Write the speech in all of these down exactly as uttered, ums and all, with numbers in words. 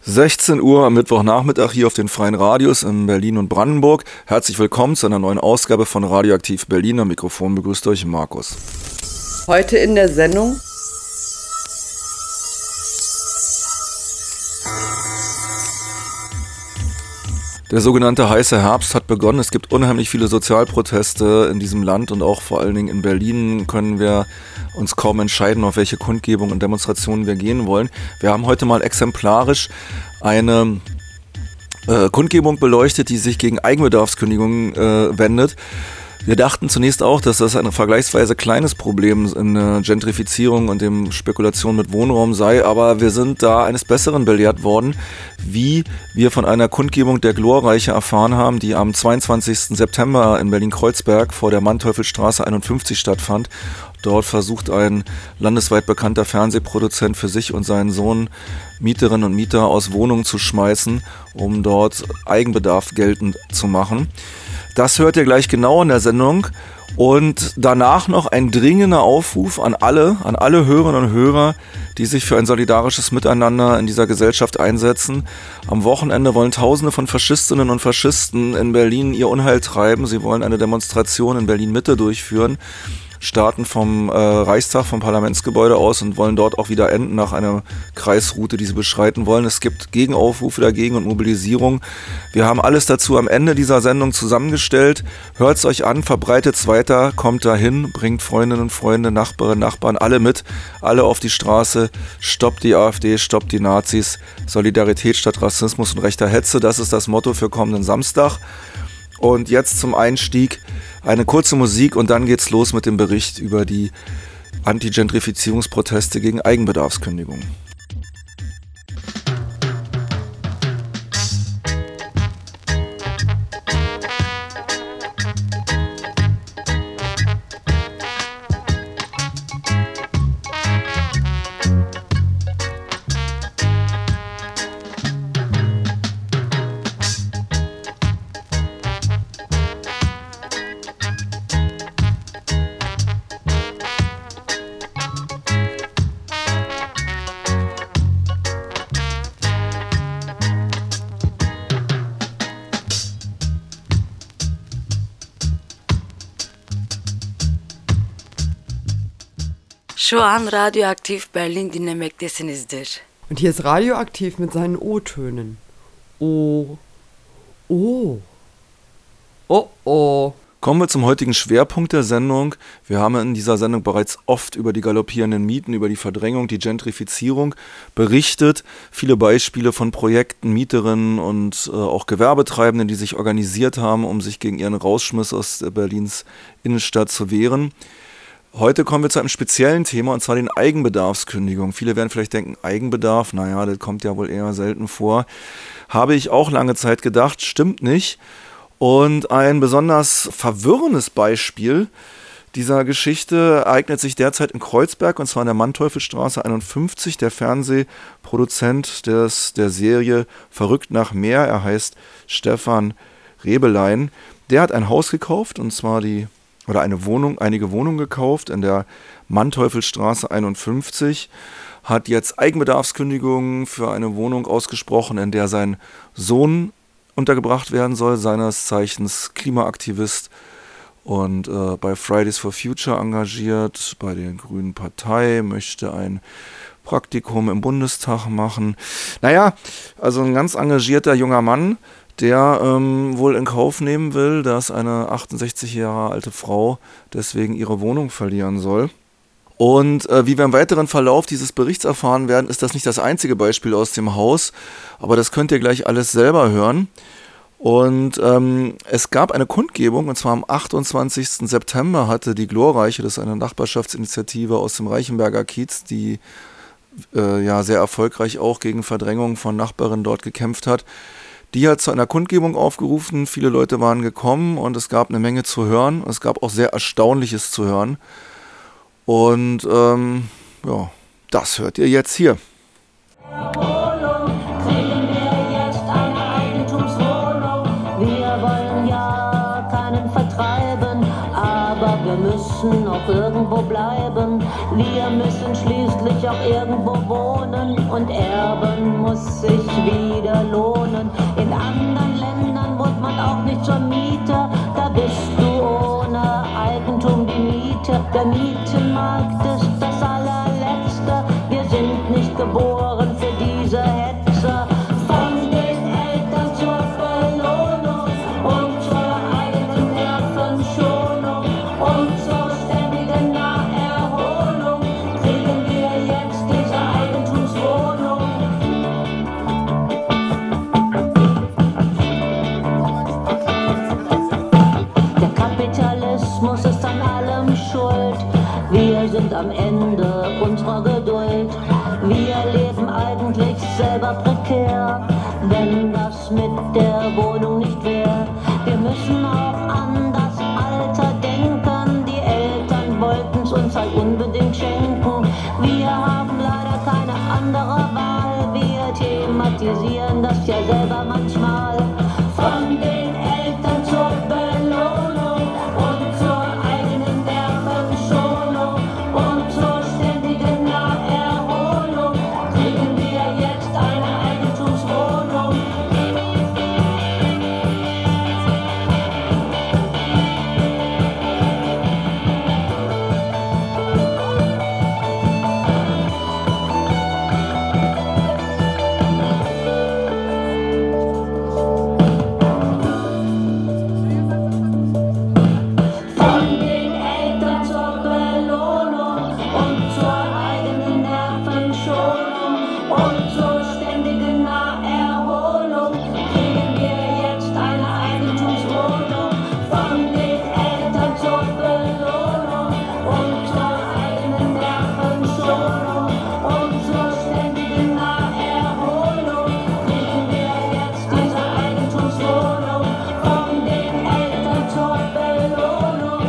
sechzehn Uhr am Mittwochnachmittag hier auf den Freien Radios in Berlin und Brandenburg. Herzlich willkommen zu einer neuen Ausgabe von Radioaktiv Berlin. Am Mikrofon begrüßt euch Markus. Heute in der Sendung Der sogenannte heiße Herbst hat begonnen. Es gibt unheimlich viele Sozialproteste in diesem Land und auch vor allen Dingen in Berlin können wir uns kaum entscheiden, auf welche Kundgebungen und Demonstrationen wir gehen wollen. Wir haben heute mal exemplarisch eine äh, Kundgebung beleuchtet, die sich gegen Eigenbedarfskündigungen äh, wendet. Wir dachten zunächst auch, dass das ein vergleichsweise kleines Problem in der Gentrifizierung und dem Spekulation mit Wohnraum sei, aber wir sind da eines Besseren belehrt worden, wie wir von einer Kundgebung der Glorreiche erfahren haben, die am zweiundzwanzigsten September in Berlin-Kreuzberg vor der Manteuffelstraße einundfünfzig stattfand. Dort versucht ein landesweit bekannter Fernsehproduzent für sich und seinen Sohn Mieterinnen und Mieter aus Wohnungen zu schmeißen, um dort Eigenbedarf geltend zu machen. Das hört ihr gleich genau in der Sendung und danach noch ein dringender Aufruf an alle, an alle Hörerinnen und Hörer, die sich für ein solidarisches Miteinander in dieser Gesellschaft einsetzen. Am Wochenende wollen Tausende von Faschistinnen und Faschisten in Berlin ihr Unheil treiben. Sie wollen eine Demonstration in Berlin-Mitte durchführen, starten vom äh, Reichstag, vom Parlamentsgebäude aus und wollen dort auch wieder enden nach einer Kreisroute, die sie beschreiten wollen. Es gibt Gegenaufrufe dagegen und Mobilisierung. Wir haben alles dazu am Ende dieser Sendung zusammengestellt. Hört's euch an, verbreitet's weiter, kommt dahin, bringt Freundinnen und Freunde, Nachbarinnen, Nachbarn, alle mit, alle auf die Straße. Stoppt die AfD, stoppt die Nazis. Solidarität statt Rassismus und rechter Hetze, das ist das Motto für kommenden Samstag. Und jetzt zum Einstieg eine kurze Musik und dann geht's los mit dem Bericht über die Anti-Gentrifizierungsproteste gegen Eigenbedarfskündigung. Şu an Radioaktiv Berlin dinlemektesinizdir. Und hier ist Radioaktiv mit seinen O-Tönen. O, O, oh, oh. Kommen wir zum heutigen Schwerpunkt der Sendung. Wir haben in dieser Sendung bereits oft über die galoppierenden Mieten, über die Verdrängung, die Gentrifizierung berichtet. Viele Beispiele von Projekten, Mieterinnen und äh, auch Gewerbetreibenden, die sich organisiert haben, um sich gegen ihren Rausschmiss aus Berlins Innenstadt zu wehren. Heute kommen wir zu einem speziellen Thema, und zwar den Eigenbedarfskündigungen. Viele werden vielleicht denken, Eigenbedarf, naja, das kommt ja wohl eher selten vor. Habe ich auch lange Zeit gedacht, stimmt nicht. Und ein besonders verwirrendes Beispiel dieser Geschichte ereignet sich derzeit in Kreuzberg, und zwar in der Manteuffelstraße einundfünfzig. Der Fernsehproduzent des, der Serie Verrückt nach Meer, er heißt Stefan Rebelein, der hat ein Haus gekauft, und zwar die oder eine Wohnung, einige Wohnungen gekauft in der Manteuffelstraße einundfünfzig, hat jetzt Eigenbedarfskündigungen für eine Wohnung ausgesprochen, in der sein Sohn untergebracht werden soll, seines Zeichens Klimaaktivist und äh, bei Fridays for Future engagiert, bei der Grünen Partei, möchte ein Praktikum im Bundestag machen. Naja, also ein ganz engagierter junger Mann, der ähm, wohl in Kauf nehmen will, dass eine achtundsechzig Jahre alte Frau deswegen ihre Wohnung verlieren soll. Und äh, wie wir im weiteren Verlauf dieses Berichts erfahren werden, ist das nicht das einzige Beispiel aus dem Haus, aber das könnt ihr gleich alles selber hören. Und ähm, es gab eine Kundgebung, und zwar am achtundzwanzigsten September hatte die Glorreiche, das ist eine Nachbarschaftsinitiative aus dem Reichenberger Kiez, die äh, ja sehr erfolgreich auch gegen Verdrängung von Nachbarinnen dort gekämpft hat. Die hat zu einer Kundgebung aufgerufen, viele Leute waren gekommen und es gab eine Menge zu hören. Es gab auch sehr Erstaunliches zu hören. Und ähm, ja, das hört ihr jetzt hier. Wir wollen ja keinen vertreiben, aber wir müssen müssen auch irgendwo bleiben. Wir müssen schließlich auch irgendwo wohnen und erben muss sich wieder lohnen. In anderen Ländern wohnt man auch nicht zur Miete, da bist du ohne Eigentum die Miete. Der Mietenmarkt ist das allerletzte, wir sind nicht geboren für diese Hetze. Von den Eltern zur Belohnung und zur eigenen Nervenschonung und zur ständigen Naherholung kriegen wir jetzt diese Eigentumswohnung. Der Kapitalismus ist an allem schuld, wir sind am Ende unserer Geduld. Wir leben eigentlich selber prekär, wenn das mit der Wohnung nicht wäre. Wir müssen auch an das Alter denken, die Eltern wollten's uns halt unbedingt schenken. Wir haben leider keine andere Wahl, wir thematisieren das ja selber manchmal. Von den Eltern zur Belohnung und zur eigenen Nervenschonung und zur ständigen Naherholung kriegen wir jetzt eine Eigentumswohnung. Von den Eltern zur Belohnung und zur eigenen Nervenschonung und zur ständigen Naherholung kriegen wir jetzt eine Eigentumswohnung. Von den Eltern zur Belohnung und zur eigenen Nervenschonung und zur ständigen Naherholung kriegen wir jetzt diese Eigentumswohnung. Von den Eltern zur Belohnung.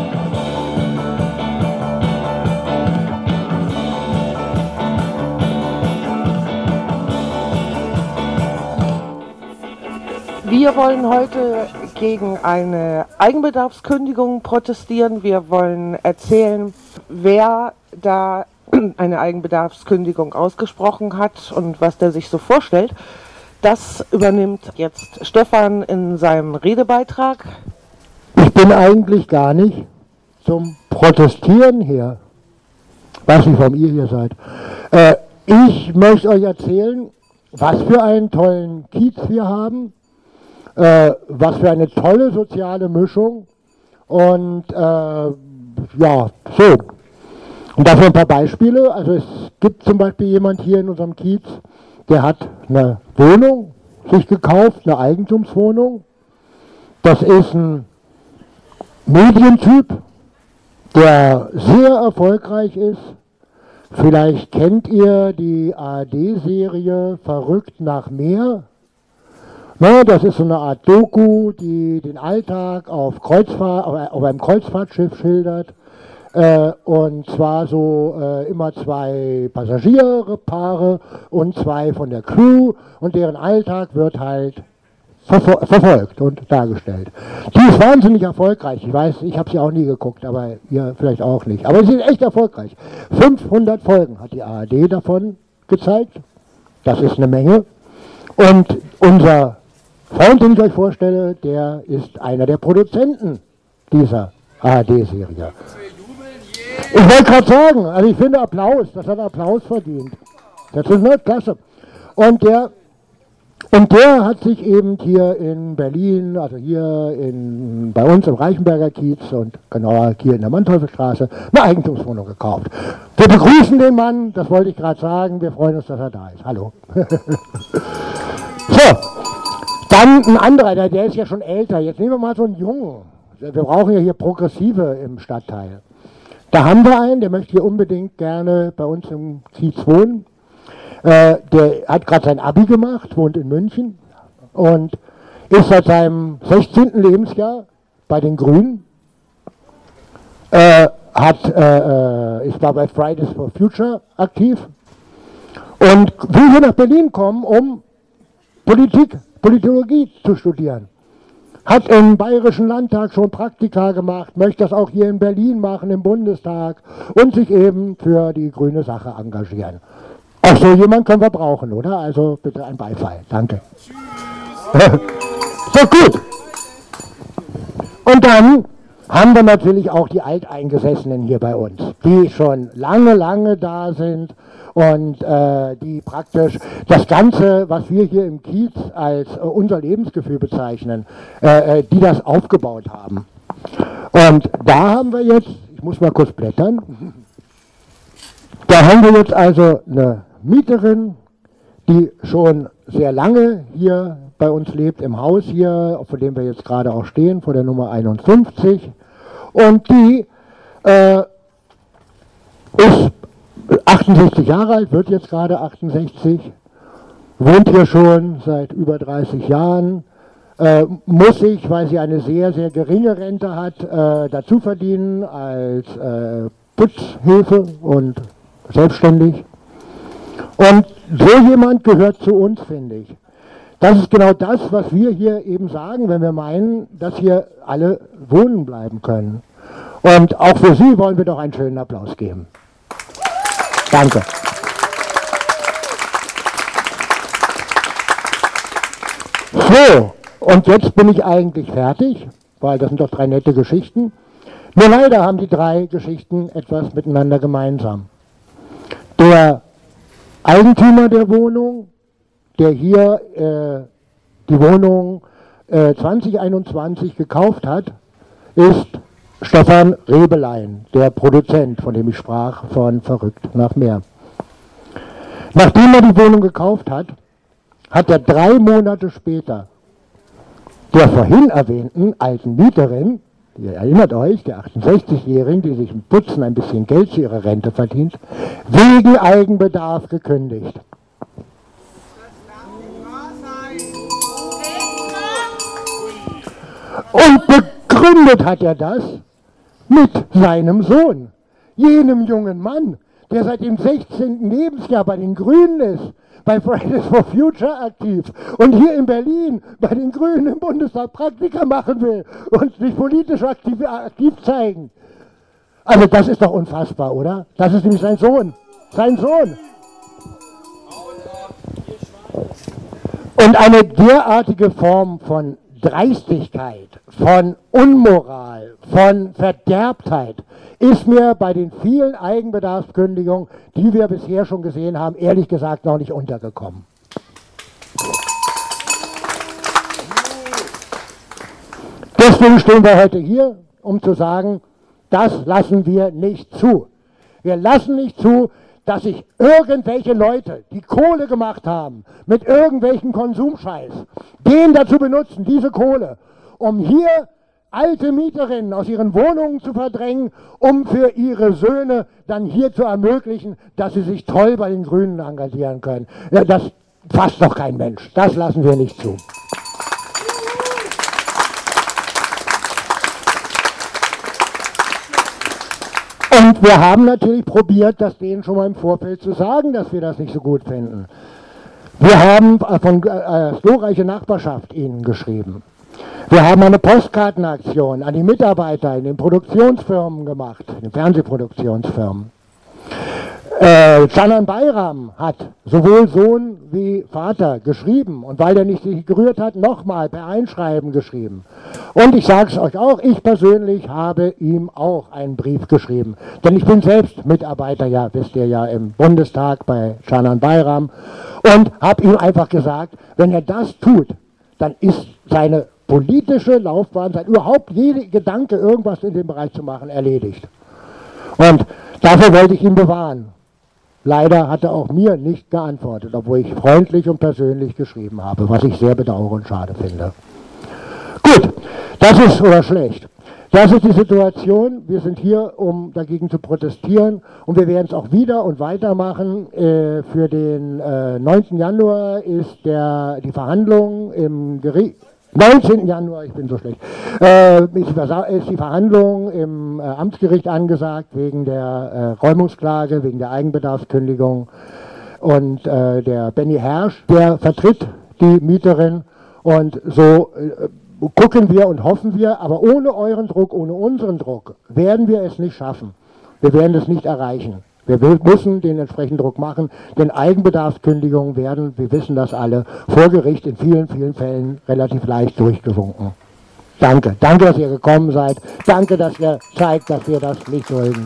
Wir wollen heute gegen eine Eigenbedarfskündigung protestieren. Wir wollen erzählen, wer da eine Eigenbedarfskündigung ausgesprochen hat und was der sich so vorstellt. Das übernimmt jetzt Stefan in seinem Redebeitrag. Ich bin eigentlich gar nicht zum Protestieren hier. Weiß nicht, warum ihr hier seid. Äh, ich möchte euch erzählen, was für einen tollen Kiez wir haben, äh, was für eine tolle soziale Mischung und äh, ja, so. Und dafür ein paar Beispiele. Also es gibt zum Beispiel jemand hier in unserem Kiez, der hat eine Wohnung sich gekauft, eine Eigentumswohnung. Das ist ein Medientyp, der sehr erfolgreich ist. Vielleicht kennt ihr die A R D-Serie Verrückt nach Meer. Na, das ist so eine Art Doku, die den Alltag auf, Kreuzfahrt, auf einem Kreuzfahrtschiff schildert. Äh, und zwar so äh, immer zwei Passagierpaare und zwei von der Crew. Und deren Alltag wird halt verfol- verfolgt und dargestellt. Die ist wahnsinnig erfolgreich. Ich weiß, ich habe sie auch nie geguckt, aber ihr vielleicht auch nicht. Aber sie ist echt erfolgreich. fünfhundert Folgen hat die A R D davon gezeigt. Das ist eine Menge. Und unser Freund, den ich euch vorstelle, der ist einer der Produzenten dieser A R D-Serie. Ich wollte gerade sagen, also ich finde Applaus, das hat Applaus verdient. Das ist nicht klasse. Und der, und der hat sich eben hier in Berlin, also hier in, bei uns im Reichenberger Kiez und genauer hier in der Manteuffelstraße, eine Eigentumswohnung gekauft. Wir begrüßen den Mann, das wollte ich gerade sagen, wir freuen uns, dass er da ist. Hallo. So, dann ein anderer, der, der ist ja schon älter. Jetzt nehmen wir mal so einen Jungen. Wir brauchen ja hier Progressive im Stadtteil. Da haben wir einen, der möchte hier unbedingt gerne bei uns im Kiez wohnen. Äh, der hat gerade sein Abi gemacht, wohnt in München und ist seit seinem sechzehnten Lebensjahr bei den Grünen. Äh, hat, äh, ist war bei Fridays for Future aktiv und will hier nach Berlin kommen, um Politik, Politologie zu studieren. hat im Bayerischen Landtag schon Praktika gemacht, möchte das auch hier in Berlin machen, im Bundestag und sich eben für die grüne Sache engagieren. Auch so jemand können wir brauchen, oder? Also bitte ein Beifall. Danke. So, gut. Und dann haben wir natürlich auch die Alteingesessenen hier bei uns, die schon lange, lange da sind und äh, die praktisch das Ganze, was wir hier im Kiez als äh, unser Lebensgefühl bezeichnen, äh, äh, die das aufgebaut haben. Und da haben wir jetzt, ich muss mal kurz blättern, da haben wir jetzt also eine Mieterin, die schon sehr lange hier bei uns lebt, im Haus hier, vor dem wir jetzt gerade auch stehen, vor der Nummer einundfünfzig. Und die äh, ist achtundsechzig Jahre alt, wird jetzt gerade achtundsechzig, wohnt hier schon seit über dreißig Jahren, äh, muss sich, weil sie eine sehr, sehr geringe Rente hat, äh, dazu verdienen als äh, Putzhilfe und selbstständig. Und so jemand gehört zu uns, finde ich. Das ist genau das, was wir hier eben sagen, wenn wir meinen, dass hier alle wohnen bleiben können. Und auch für Sie wollen wir doch einen schönen Applaus geben. Danke. So, und jetzt bin ich eigentlich fertig, weil das sind doch drei nette Geschichten. Nur leider haben die drei Geschichten etwas miteinander gemeinsam. Der Eigentümer der Wohnung, der hier äh, die Wohnung äh, zwanzig einundzwanzig gekauft hat, ist Stefan Rebelein, der Produzent, von dem ich sprach, von Verrückt nach Meer. Nachdem er die Wohnung gekauft hat, hat er drei Monate später der vorhin erwähnten alten Mieterin, ihr erinnert euch, der achtundsechzigjährigen, die sich im Putzen ein bisschen Geld zu ihrer Rente verdient, wegen Eigenbedarf gekündigt. Und begründet hat er das mit seinem Sohn, jenem jungen Mann, der seit dem sechzehnten Lebensjahr bei den Grünen ist, bei Fridays for Future aktiv und hier in Berlin bei den Grünen im Bundestag Praktika machen will und sich politisch aktiv, aktiv zeigen. Also das ist doch unfassbar, oder? Das ist nämlich sein Sohn. Sein Sohn. Und eine derartige Form von Dreistigkeit, von Unmoral, von Verderbtheit ist mir bei den vielen Eigenbedarfskündigungen, die wir bisher schon gesehen haben, ehrlich gesagt noch nicht untergekommen. Deswegen stehen wir heute hier, um zu sagen, das lassen wir nicht zu. Wir lassen nicht zu, dass sich irgendwelche Leute, die Kohle gemacht haben, mit irgendwelchen Konsumscheiß, den dazu benutzen, diese Kohle, um hier alte Mieterinnen aus ihren Wohnungen zu verdrängen, um für ihre Söhne dann hier zu ermöglichen, dass sie sich toll bei den Grünen engagieren können. Ja, das fasst doch kein Mensch. Das lassen wir nicht zu. Und wir haben natürlich probiert, das denen schon mal im Vorfeld zu sagen, dass wir das nicht so gut finden. Wir haben von äh, glorreiche Nachbarschaft ihnen geschrieben. Wir haben eine Postkartenaktion an die Mitarbeiter in den Produktionsfirmen gemacht, in den Fernsehproduktionsfirmen. Äh, Canan Bayram hat sowohl Sohn wie Vater geschrieben und weil er nicht sich gerührt hat, nochmal per Einschreiben geschrieben. Und ich sage es euch auch, ich persönlich habe ihm auch einen Brief geschrieben. Denn ich bin selbst Mitarbeiter, ja, wisst ihr ja, im Bundestag bei Canan Bayram und habe ihm einfach gesagt, wenn er das tut, dann ist seine politische Laufbahn, sein überhaupt jeder Gedanke, irgendwas in dem Bereich zu machen, erledigt. Und dafür wollte ich ihn bewahren. Leider hat er auch mir nicht geantwortet, obwohl ich freundlich und persönlich geschrieben habe, was ich sehr bedauere und schade finde. Gut, das ist, oder schlecht. Das ist die Situation. Wir sind hier, um dagegen zu protestieren und wir werden es auch wieder und weitermachen. Äh, für den äh, neunten Januar ist der, die Verhandlung im Gericht. neunzehnten Januar, ich bin so schlecht, äh, ist, die ist die Verhandlung im äh, Amtsgericht angesagt wegen der äh, Räumungsklage, wegen der Eigenbedarfskündigung. Und äh, der Benny Hersch, der vertritt die Mieterin und so äh, gucken wir und hoffen wir, aber ohne euren Druck, ohne unseren Druck, werden wir es nicht schaffen. Wir werden es nicht erreichen. Wir müssen den entsprechenden Druck machen, denn Eigenbedarfskündigungen werden, wir wissen das alle, vor Gericht in vielen, vielen Fällen relativ leicht durchgewunken. Danke. Danke, dass ihr gekommen seid. Danke, dass ihr zeigt, dass wir das nicht dulden.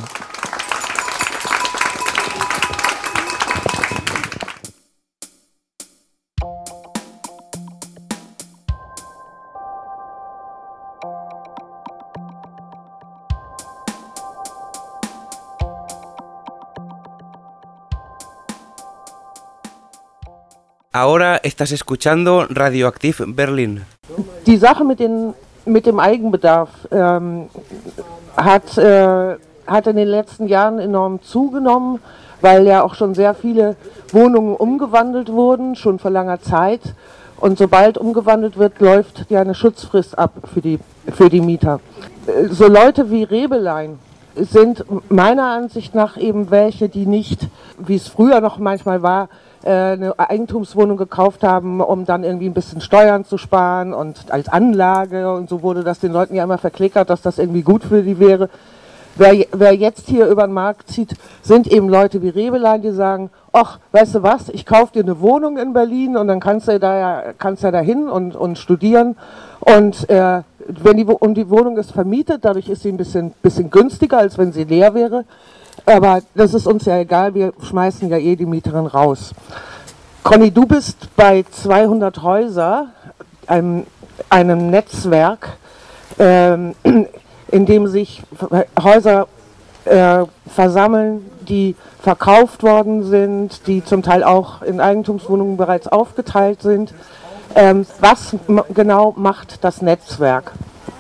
Ahora estás escuchando Radioaktiv Berlin. Die Sache mit, den, mit dem Eigenbedarf ähm, hat, äh, hat in den letzten Jahren enorm zugenommen, weil ja auch schon sehr viele Wohnungen umgewandelt wurden, schon vor langer Zeit. Und sobald umgewandelt wird, läuft ja eine Schutzfrist ab für die, für die Mieter. So Leute wie Rebelein sind meiner Ansicht nach eben welche, die nicht, wie es früher noch manchmal war, eine Eigentumswohnung gekauft haben, um dann irgendwie ein bisschen Steuern zu sparen und als Anlage, und so wurde das den Leuten ja immer verklickert, dass das irgendwie gut für die wäre. Wer, wer jetzt hier über den Markt zieht, sind eben Leute wie Rebelein, die sagen, ach, weißt du was, ich kaufe dir eine Wohnung in Berlin und dann kannst du da ja, kannst du da hin und, und studieren. Und, äh, wenn die, und die Wohnung ist vermietet, dadurch ist sie ein bisschen, bisschen günstiger, als wenn sie leer wäre. Aber das ist uns ja egal, wir schmeißen ja eh die Mieterin raus. Conny, du bist bei zweihundert Häuser, einem, einem Netzwerk, ähm, in dem sich Häuser äh, versammeln, die verkauft worden sind, die zum Teil auch in Eigentumswohnungen bereits aufgeteilt sind. Ähm, was m- genau macht das Netzwerk?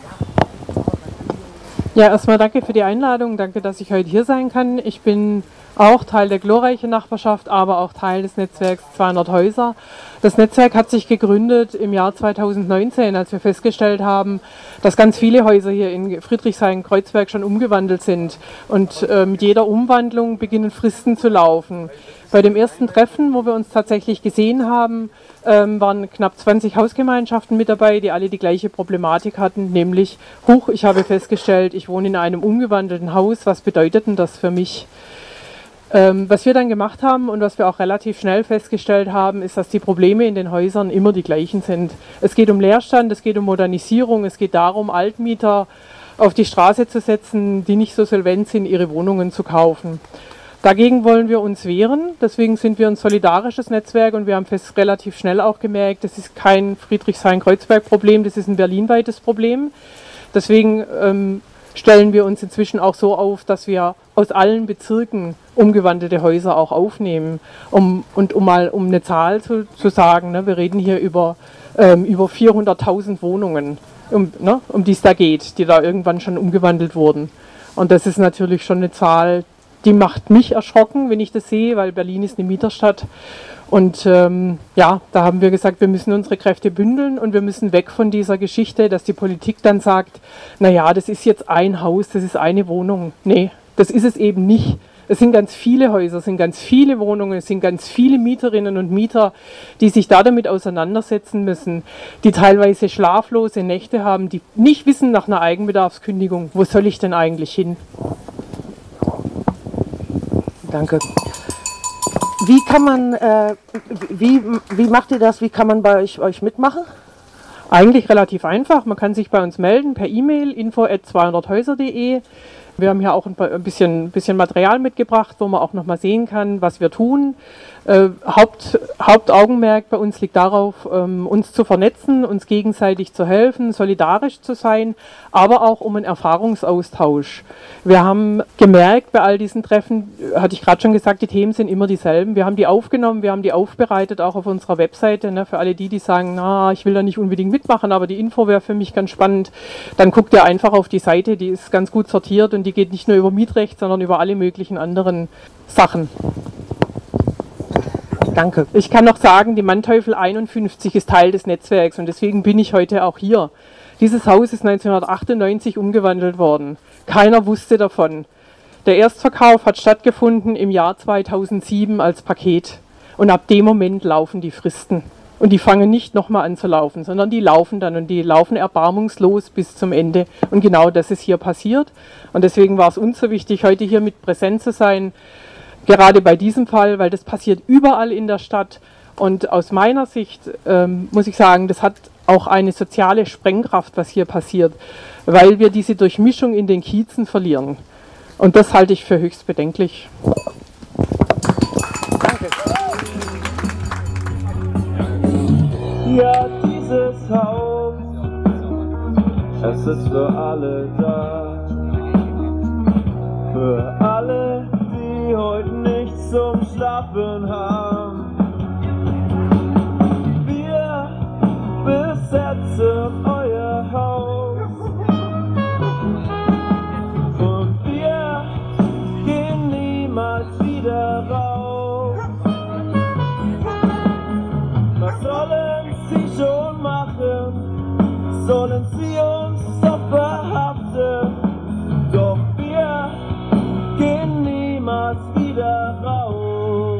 Ja, erstmal danke für die Einladung, danke, dass ich heute hier sein kann. Ich bin auch Teil der glorreichen Nachbarschaft, aber auch Teil des Netzwerks zweihundert Häuser. Das Netzwerk hat sich gegründet im Jahr zweitausendneunzehn, als wir festgestellt haben, dass ganz viele Häuser hier in Friedrichshain-Kreuzberg schon umgewandelt sind. Und äh, mit jeder Umwandlung beginnen Fristen zu laufen. Bei dem ersten Treffen, wo wir uns tatsächlich gesehen haben, ähm, waren knapp zwanzig Hausgemeinschaften mit dabei, die alle die gleiche Problematik hatten, nämlich, huch, ich habe festgestellt, ich wohne in einem umgewandelten Haus, was bedeutet denn das für mich? Ähm, was wir dann gemacht haben und was wir auch relativ schnell festgestellt haben, ist, dass die Probleme in den Häusern immer die gleichen sind. Es geht um Leerstand, es geht um Modernisierung, es geht darum, Altmieter auf die Straße zu setzen, die nicht so solvent sind, ihre Wohnungen zu kaufen. Dagegen wollen wir uns wehren, deswegen sind wir ein solidarisches Netzwerk und wir haben fest relativ schnell auch gemerkt, das ist kein Friedrichshain-Kreuzberg-Problem, das ist ein berlinweites Problem. Deswegen ähm, stellen wir uns inzwischen auch so auf, dass wir aus allen Bezirken umgewandelte Häuser auch aufnehmen. Um, und um mal um eine Zahl zu, zu sagen, ne, wir reden hier über, ähm, über vierhunderttausend Wohnungen, um, ne, um die es da geht, die da irgendwann schon umgewandelt wurden. Und das ist natürlich schon eine Zahl, die macht mich erschrocken, wenn ich das sehe, weil Berlin ist eine Mieterstadt. Und ähm, ja, da haben wir gesagt, wir müssen unsere Kräfte bündeln und wir müssen weg von dieser Geschichte, dass die Politik dann sagt, naja, das ist jetzt ein Haus, das ist eine Wohnung. Nee, das ist es eben nicht. Es sind ganz viele Häuser, es sind ganz viele Wohnungen, es sind ganz viele Mieterinnen und Mieter, die sich da damit auseinandersetzen müssen, die teilweise schlaflose Nächte haben, die nicht wissen nach einer Eigenbedarfskündigung, wo soll ich denn eigentlich hin? Danke. Wie kann man, äh, wie, wie macht ihr das? Wie kann man bei euch, euch mitmachen? Eigentlich relativ einfach. Man kann sich bei uns melden per E-Mail info at zweihundert häuser punkt de. Wir haben hier auch ein bisschen, bisschen Material mitgebracht, wo man auch nochmal sehen kann, was wir tun. Äh, Haupt, Hauptaugenmerk bei uns liegt darauf, ähm, uns zu vernetzen, uns gegenseitig zu helfen, solidarisch zu sein, aber auch um einen Erfahrungsaustausch. Wir haben gemerkt, bei all diesen Treffen, hatte ich gerade schon gesagt, die Themen sind immer dieselben. Wir haben die aufgenommen, wir haben die aufbereitet, auch auf unserer Webseite. Ne, für alle die, die sagen, na, ich will da nicht unbedingt mitmachen, aber die Info wäre für mich ganz spannend. Dann guckt ihr einfach auf die Seite, die ist ganz gut sortiert und die geht nicht nur über Mietrecht, sondern über alle möglichen anderen Sachen. Danke. Ich kann noch sagen, die Manteuffel einundfünfzig ist Teil des Netzwerks und deswegen bin ich heute auch hier. Dieses Haus ist neunzehnhundertachtundneunzig umgewandelt worden. Keiner wusste davon. Der Erstverkauf hat stattgefunden im Jahr zweitausendsieben als Paket und ab dem Moment laufen die Fristen. Und die fangen nicht nochmal an zu laufen, sondern die laufen dann und die laufen erbarmungslos bis zum Ende. Und genau das ist hier passiert. Und deswegen war es uns so wichtig, heute hier mit präsent zu sein, gerade bei diesem Fall, weil das passiert überall in der Stadt. Und aus meiner Sicht ähm, muss ich sagen, das hat auch eine soziale Sprengkraft, was hier passiert, weil wir diese Durchmischung in den Kiezen verlieren. Und das halte ich für höchst bedenklich. Danke. Ja, dieses Haus, es ist für alle da. Für alle, die heute nichts zum Schlafen haben. Wir besetzen euer Haus. Und wir gehen niemals wieder raus. Was sollen sie schon machen? Sollen sie uns doch verhaften? Doch wir gehen niemals wieder raus.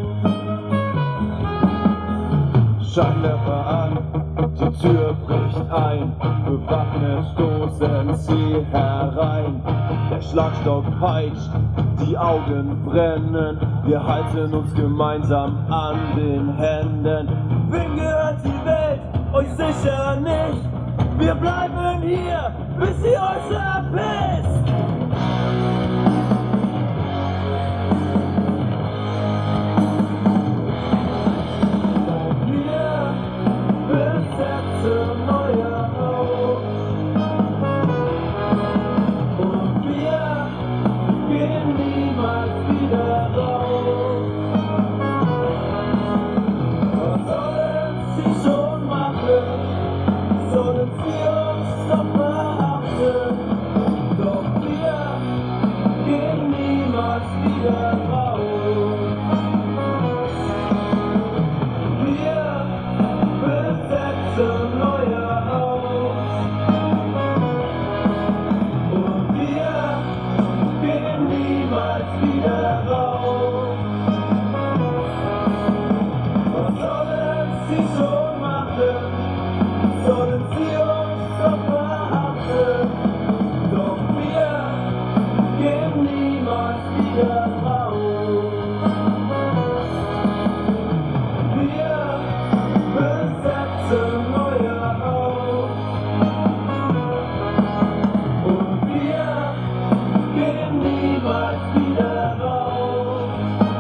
Scheinwerfer an, die Tür bricht ein, bewaffnet stoßen sie herein. Der Schlagstock peitscht, die Augen brennen, wir halten uns gemeinsam an den Händen. Wem gehört die Welt? Euch sicher nicht. Wir bleiben hier, bis ihr euch verpisst. Wir besetzen euer Haus. Und wir gehen niemals wieder raus. Was sollen sie schon machen? Sollen sie uns doch verhaften? Doch wir gehen niemals wieder raus. Wir besetzen euer Haus. Und wir gehen niemals wieder raus. Was sollen sie schon machen? Sollen sie uns doch verhaften? Doch wir gehen niemals wieder raus. Wir besetzen euer Haus. Und wir gehen niemals wieder raus.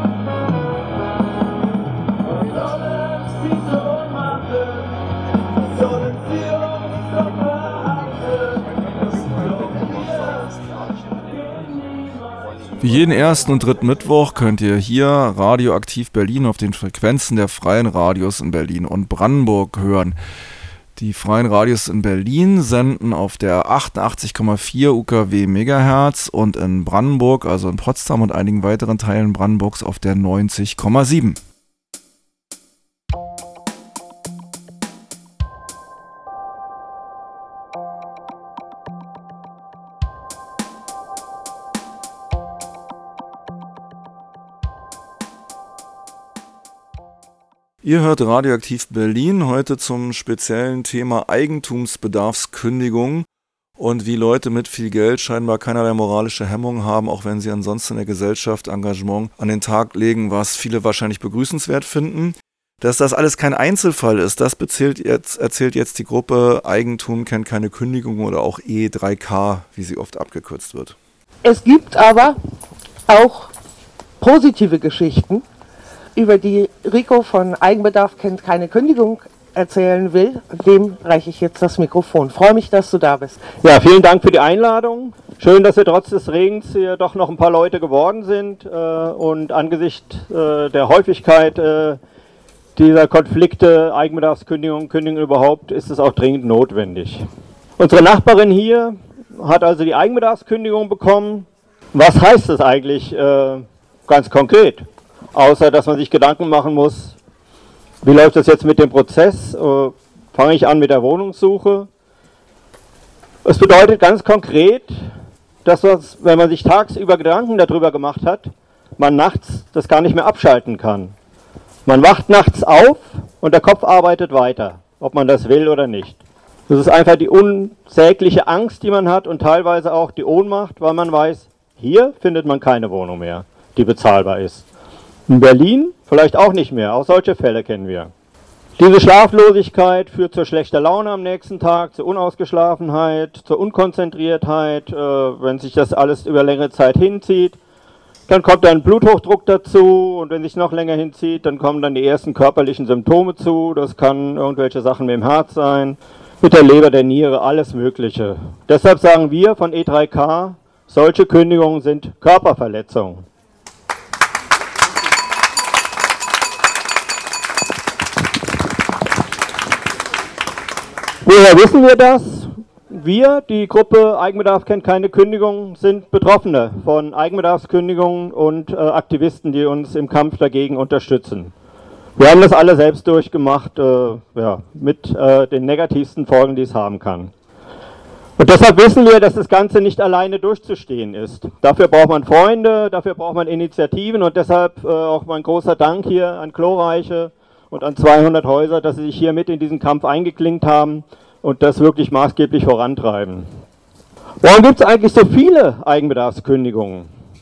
Was sollen sie schon machen? Sollen sie uns doch verhaften? Doch wir gehen niemals. Wie jeden ersten und dritten Mittwoch könnt ihr hier Radioaktiv Berlin auf den Frequenzen der freien Radios in Berlin und Brandenburg hören. Die freien Radios in Berlin senden auf der achtundachtzig Komma vier U K W Megahertz und in Brandenburg, also in Potsdam und einigen weiteren Teilen Brandenburgs, auf der neunzig Komma sieben. Ihr hört Radioaktiv Berlin heute zum speziellen Thema Eigentumsbedarfskündigung und wie Leute mit viel Geld scheinbar keinerlei moralische Hemmungen haben, auch wenn sie ansonsten in der Gesellschaft Engagement an den Tag legen, was viele wahrscheinlich begrüßenswert finden. Dass das alles kein Einzelfall ist, das erzählt jetzt, erzählt jetzt die Gruppe Eigentum kennt keine Kündigung oder auch E drei K, wie sie oft abgekürzt wird. Es gibt aber auch positive Geschichten, über die Rico von Eigenbedarf kennt keine Kündigung erzählen will. Dem reiche ich jetzt das Mikrofon. Freue mich, dass du da bist. Ja, vielen Dank für die Einladung. Schön, dass wir trotz des Regens hier doch noch ein paar Leute geworden sind. Äh, und angesichts äh, der Häufigkeit äh, dieser Konflikte, Eigenbedarfskündigung, Kündigung überhaupt, ist es auch dringend notwendig. Unsere Nachbarin hier hat also die Eigenbedarfskündigung bekommen. Was heißt das eigentlich äh, ganz konkret? Außer, dass man sich Gedanken machen muss, wie läuft das jetzt mit dem Prozess? Äh, fange ich an mit der Wohnungssuche? Es bedeutet ganz konkret, dass man, wenn man sich tagsüber Gedanken darüber gemacht hat, man nachts das gar nicht mehr abschalten kann. Man wacht nachts auf und der Kopf arbeitet weiter, ob man das will oder nicht. Das ist einfach die unsägliche Angst, die man hat und teilweise auch die Ohnmacht, weil man weiß, hier findet man keine Wohnung mehr, die bezahlbar ist. In Berlin vielleicht auch nicht mehr, auch solche Fälle kennen wir. Diese Schlaflosigkeit führt zur schlechter Laune am nächsten Tag, zur Unausgeschlafenheit, zur Unkonzentriertheit, äh, wenn sich das alles über längere Zeit hinzieht. Dann kommt dann Bluthochdruck dazu und wenn sich noch länger hinzieht, dann kommen dann die ersten körperlichen Symptome zu. Das kann irgendwelche Sachen mit dem Herz sein, mit der Leber, der Niere, alles Mögliche. Deshalb sagen wir von E drei K, solche Kündigungen sind Körperverletzungen. Woher wissen wir das? Wir, die Gruppe Eigenbedarf kennt keine Kündigung, sind Betroffene von Eigenbedarfskündigungen und äh, Aktivisten, die uns im Kampf dagegen unterstützen. Wir haben das alle selbst durchgemacht, äh, ja, mit äh, den negativsten Folgen, die es haben kann. Und deshalb wissen wir, dass das Ganze nicht alleine durchzustehen ist. Dafür braucht man Freunde, dafür braucht man Initiativen und deshalb äh, auch mein großer Dank hier an Glorreiche und an zweihundert Häuser, dass sie sich hier mit in diesen Kampf eingeklinkt haben und das wirklich maßgeblich vorantreiben. Warum gibt es eigentlich so viele Eigenbedarfskündigungen?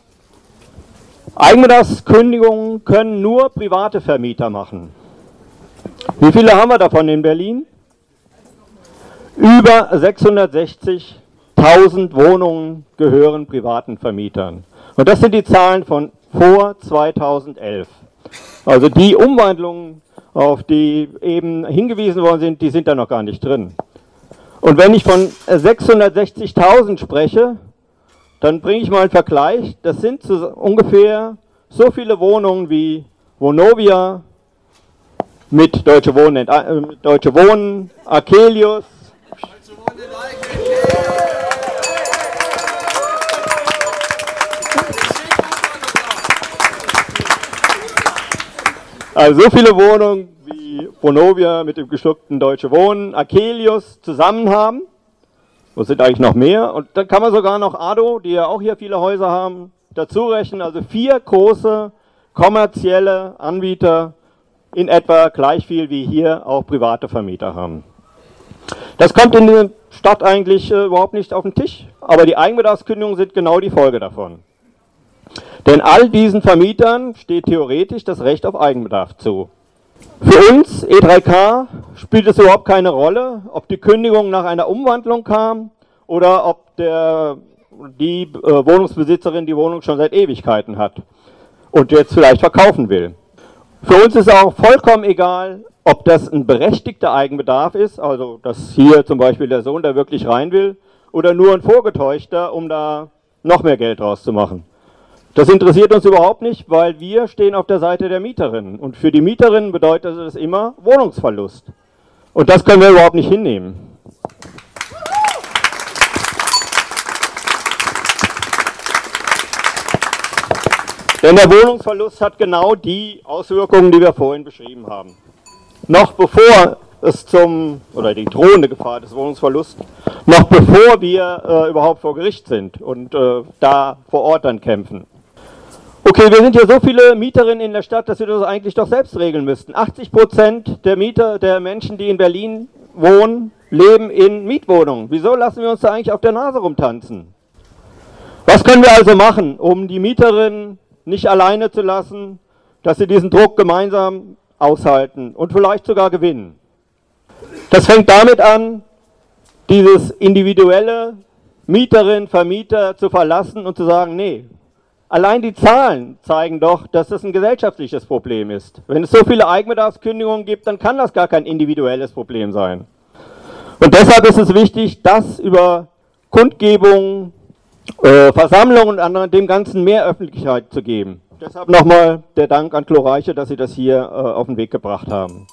Eigenbedarfskündigungen können nur private Vermieter machen. Wie viele haben wir davon in Berlin? Über sechshundertsechzigtausend Wohnungen gehören privaten Vermietern. Und das sind die Zahlen von vor zweitausendelf. Also die Umwandlungen, auf die eben hingewiesen worden sind, die sind da noch gar nicht drin. Und wenn ich von sechshundertsechzigtausend spreche, dann bringe ich mal einen Vergleich. Das sind so ungefähr so viele Wohnungen wie Vonovia mit Deutsche Wohnen, äh, Deutsche Wohnen, Akelius. Also so viele Wohnungen wie Vonovia mit dem geschluckten Deutsche Wohnen, Akelius zusammen haben. Das sind eigentlich noch mehr. Und dann kann man sogar noch Ado, die ja auch hier viele Häuser haben, dazu rechnen. Also vier große kommerzielle Anbieter, in etwa gleich viel wie hier auch private Vermieter haben. Das kommt in der Stadt eigentlich äh, überhaupt nicht auf den Tisch. Aber die Eigenbedarfskündigungen sind genau die Folge davon. Denn all diesen Vermietern steht theoretisch das Recht auf Eigenbedarf zu. Für uns, E drei K, spielt es überhaupt keine Rolle, ob die Kündigung nach einer Umwandlung kam oder ob der, die äh, Wohnungsbesitzerin die Wohnung schon seit Ewigkeiten hat und jetzt vielleicht verkaufen will. Für uns ist auch vollkommen egal, ob das ein berechtigter Eigenbedarf ist, also dass hier zum Beispiel der Sohn da wirklich rein will, oder nur ein vorgetäuschter, um da noch mehr Geld draus zu machen. Das interessiert uns überhaupt nicht, weil wir stehen auf der Seite der Mieterinnen. Und für die Mieterinnen bedeutet es immer Wohnungsverlust. Und das können wir überhaupt nicht hinnehmen. Denn der Wohnungsverlust hat genau die Auswirkungen, die wir vorhin beschrieben haben. Noch bevor es zum, oder die drohende Gefahr des Wohnungsverlusts, noch bevor wir äh, überhaupt vor Gericht sind und äh, da vor Ort dann kämpfen. Okay, wir sind hier so viele Mieterinnen in der Stadt, dass wir das eigentlich doch selbst regeln müssten. achtzig Prozent der Mieter, der Menschen, die in Berlin wohnen, leben in Mietwohnungen. Wieso lassen wir uns da eigentlich auf der Nase rumtanzen? Was können wir also machen, um die Mieterinnen nicht alleine zu lassen, dass sie diesen Druck gemeinsam aushalten und vielleicht sogar gewinnen? Das fängt damit an, dieses individuelle Mieterin, Vermieter zu verlassen und zu sagen, nee, allein die Zahlen zeigen doch, dass das ein gesellschaftliches Problem ist. Wenn es so viele Eigenbedarfskündigungen gibt, dann kann das gar kein individuelles Problem sein. Und deshalb ist es wichtig, das über Kundgebungen, äh, Versammlungen und anderen dem Ganzen mehr Öffentlichkeit zu geben. Deshalb nochmal der Dank an Glorreiche, dass Sie das hier äh, auf den Weg gebracht haben.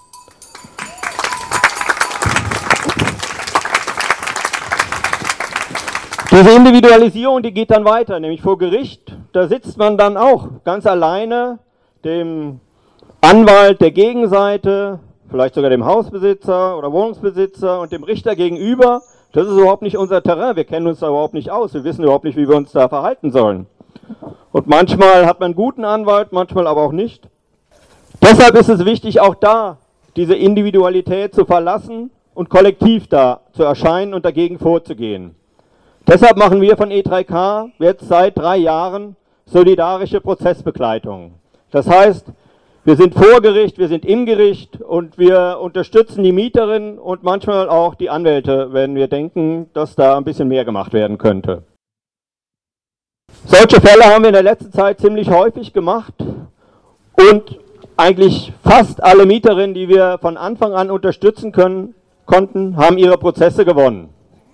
Diese Individualisierung, die geht dann weiter, nämlich vor Gericht. Da sitzt man dann auch ganz alleine dem Anwalt der Gegenseite, vielleicht sogar dem Hausbesitzer oder Wohnungsbesitzer und dem Richter gegenüber. Das ist überhaupt nicht unser Terrain, wir kennen uns da überhaupt nicht aus, wir wissen überhaupt nicht, wie wir uns da verhalten sollen. Und manchmal hat man einen guten Anwalt, manchmal aber auch nicht. Deshalb ist es wichtig, auch da diese Individualität zu verlassen und kollektiv da zu erscheinen und dagegen vorzugehen. Deshalb machen wir von E drei K jetzt seit drei Jahren solidarische Prozessbegleitung. Das heißt, wir sind vor Gericht, wir sind im Gericht und wir unterstützen die Mieterinnen und manchmal auch die Anwälte, wenn wir denken, dass da ein bisschen mehr gemacht werden könnte. Solche Fälle haben wir in der letzten Zeit ziemlich häufig gemacht und eigentlich fast alle Mieterinnen, die wir von Anfang an unterstützen können, konnten, haben ihre Prozesse gewonnen.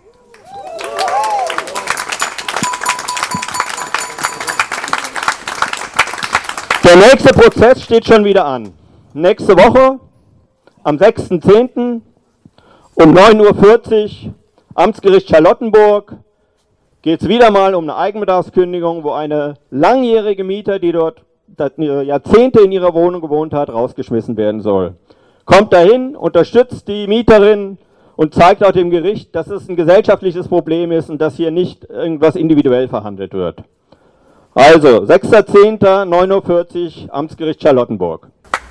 Der nächste Prozess steht schon wieder an. Nächste Woche, am sechsten zehnten um neun Uhr vierzig, Amtsgericht Charlottenburg, geht es wieder mal um eine Eigenbedarfskündigung, wo eine langjährige Mieter, die dort Jahrzehnte in ihrer Wohnung gewohnt hat, rausgeschmissen werden soll. Kommt dahin, unterstützt die Mieterin und zeigt auch dem Gericht, dass es ein gesellschaftliches Problem ist und dass hier nicht irgendwas individuell verhandelt wird. Also, sechster zehnter neun Uhr vierzig, Amtsgericht Charlottenburg.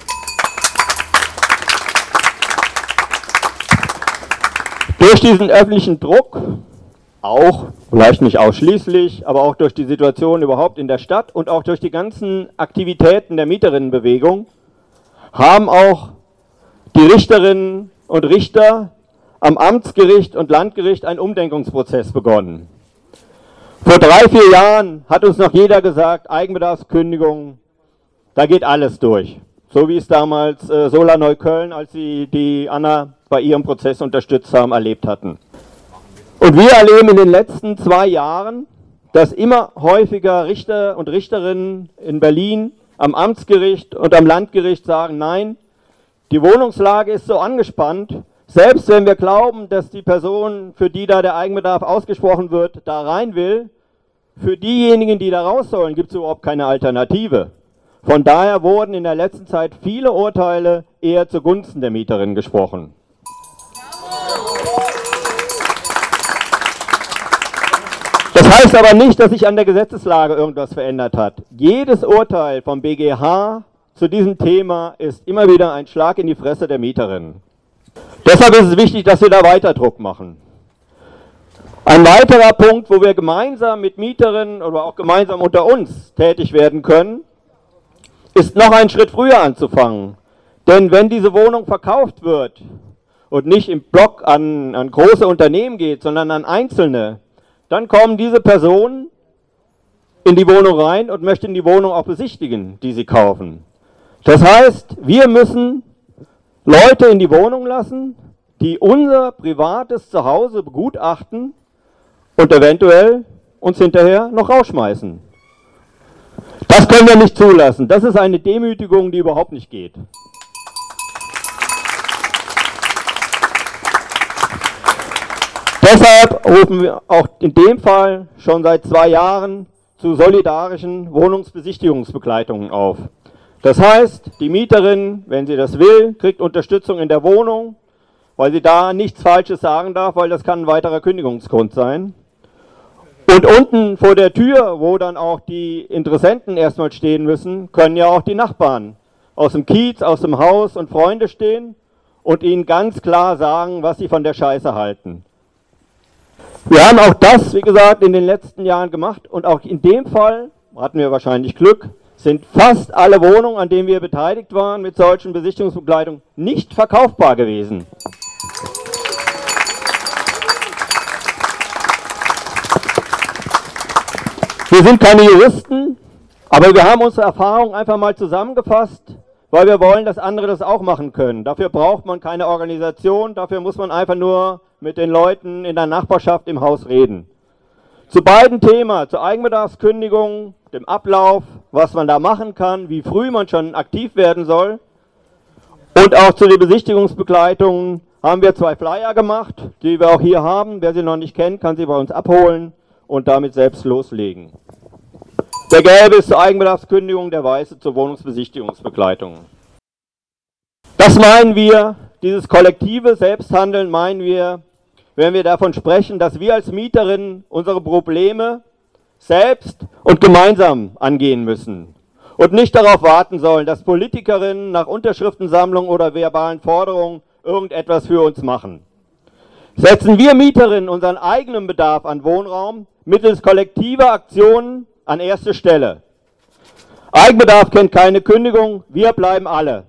Durch diesen öffentlichen Druck, auch, vielleicht nicht ausschließlich, aber auch durch die Situation überhaupt in der Stadt und auch durch die ganzen Aktivitäten der Mieterinnenbewegung, haben auch die Richterinnen und Richter am Amtsgericht und Landgericht einen Umdenkungsprozess begonnen. Vor drei, vier Jahren hat uns noch jeder gesagt, Eigenbedarfskündigung, da geht alles durch. So wie es damals äh, Sola Neukölln, als sie die Anna bei ihrem Prozess unterstützt haben, erlebt hatten. Und wir erleben in den letzten zwei Jahren, dass immer häufiger Richter und Richterinnen in Berlin am Amtsgericht und am Landgericht sagen, nein, die Wohnungslage ist so angespannt, selbst wenn wir glauben, dass die Person, für die da der Eigenbedarf ausgesprochen wird, da rein will, für diejenigen, die da raus sollen, gibt es überhaupt keine Alternative. Von daher wurden in der letzten Zeit viele Urteile eher zugunsten der Mieterinnen gesprochen. Das heißt aber nicht, dass sich an der Gesetzeslage irgendwas verändert hat. Jedes Urteil vom B G H zu diesem Thema ist immer wieder ein Schlag in die Fresse der Mieterinnen. Deshalb ist es wichtig, dass wir da weiter Druck machen. Ein weiterer Punkt, wo wir gemeinsam mit Mieterinnen oder auch gemeinsam unter uns tätig werden können, ist noch einen Schritt früher anzufangen. Denn wenn diese Wohnung verkauft wird und nicht im Block an, an große Unternehmen geht, sondern an Einzelne, dann kommen diese Personen in die Wohnung rein und möchten die Wohnung auch besichtigen, die sie kaufen. Das heißt, wir müssen Leute in die Wohnung lassen, die unser privates Zuhause begutachten und eventuell uns hinterher noch rausschmeißen. Das können wir nicht zulassen. Das ist eine Demütigung, die überhaupt nicht geht. Deshalb rufen wir auch in dem Fall schon seit zwei Jahren zu solidarischen Wohnungsbesichtigungsbegleitungen auf. Das heißt, die Mieterin, wenn sie das will, kriegt Unterstützung in der Wohnung, weil sie da nichts Falsches sagen darf, weil das kann ein weiterer Kündigungsgrund sein. Und unten vor der Tür, wo dann auch die Interessenten erstmal stehen müssen, können ja auch die Nachbarn aus dem Kiez, aus dem Haus und Freunde stehen und ihnen ganz klar sagen, was sie von der Scheiße halten. Wir haben auch das, wie gesagt, in den letzten Jahren gemacht und auch in dem Fall, hatten wir wahrscheinlich Glück, sind fast alle Wohnungen, an denen wir beteiligt waren mit solchen Besichtigungsbegleitungen, nicht verkaufbar gewesen. Wir sind keine Juristen, aber wir haben unsere Erfahrungen einfach mal zusammengefasst, weil wir wollen, dass andere das auch machen können. Dafür braucht man keine Organisation, dafür muss man einfach nur mit den Leuten in der Nachbarschaft im Haus reden. Zu beiden Themen, zur Eigenbedarfskündigung, dem Ablauf, was man da machen kann, wie früh man schon aktiv werden soll und auch zu den Besichtigungsbegleitungen haben wir zwei Flyer gemacht, die wir auch hier haben. Wer sie noch nicht kennt, kann sie bei uns abholen und damit selbst loslegen. Der gelbe ist zur Eigenbedarfskündigung, der weiße zur Wohnungsbesichtigungsbegleitung. Das meinen wir, dieses kollektive Selbsthandeln meinen wir, wenn wir davon sprechen, dass wir als Mieterinnen unsere Probleme selbst und gemeinsam angehen müssen. und nicht darauf warten sollen, dass Politikerinnen nach Unterschriftensammlungen oder verbalen Forderungen irgendetwas für uns machen. Setzen wir Mieterinnen unseren eigenen Bedarf an Wohnraum mittels kollektiver Aktionen an erste Stelle. Eigenbedarf kennt keine Kündigung, wir bleiben alle.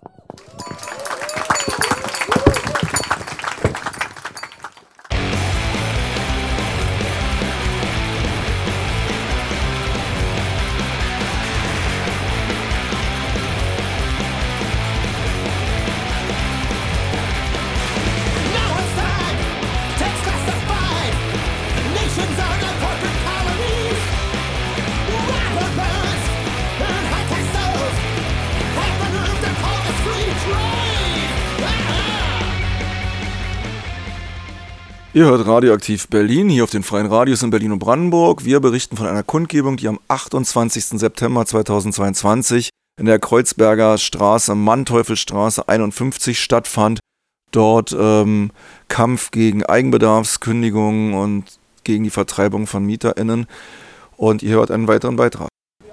Ihr hört Radioaktiv Berlin, hier auf den Freien Radios in Berlin und Brandenburg. Wir berichten von einer Kundgebung, die am achtundzwanzigsten September zweitausendzweiundzwanzig in der Kreuzberger Straße, Manteuffelstraße einundfünfzig stattfand. Dort ähm, Kampf gegen Eigenbedarfskündigungen und gegen die Vertreibung von MieterInnen. Und ihr hört einen weiteren Beitrag.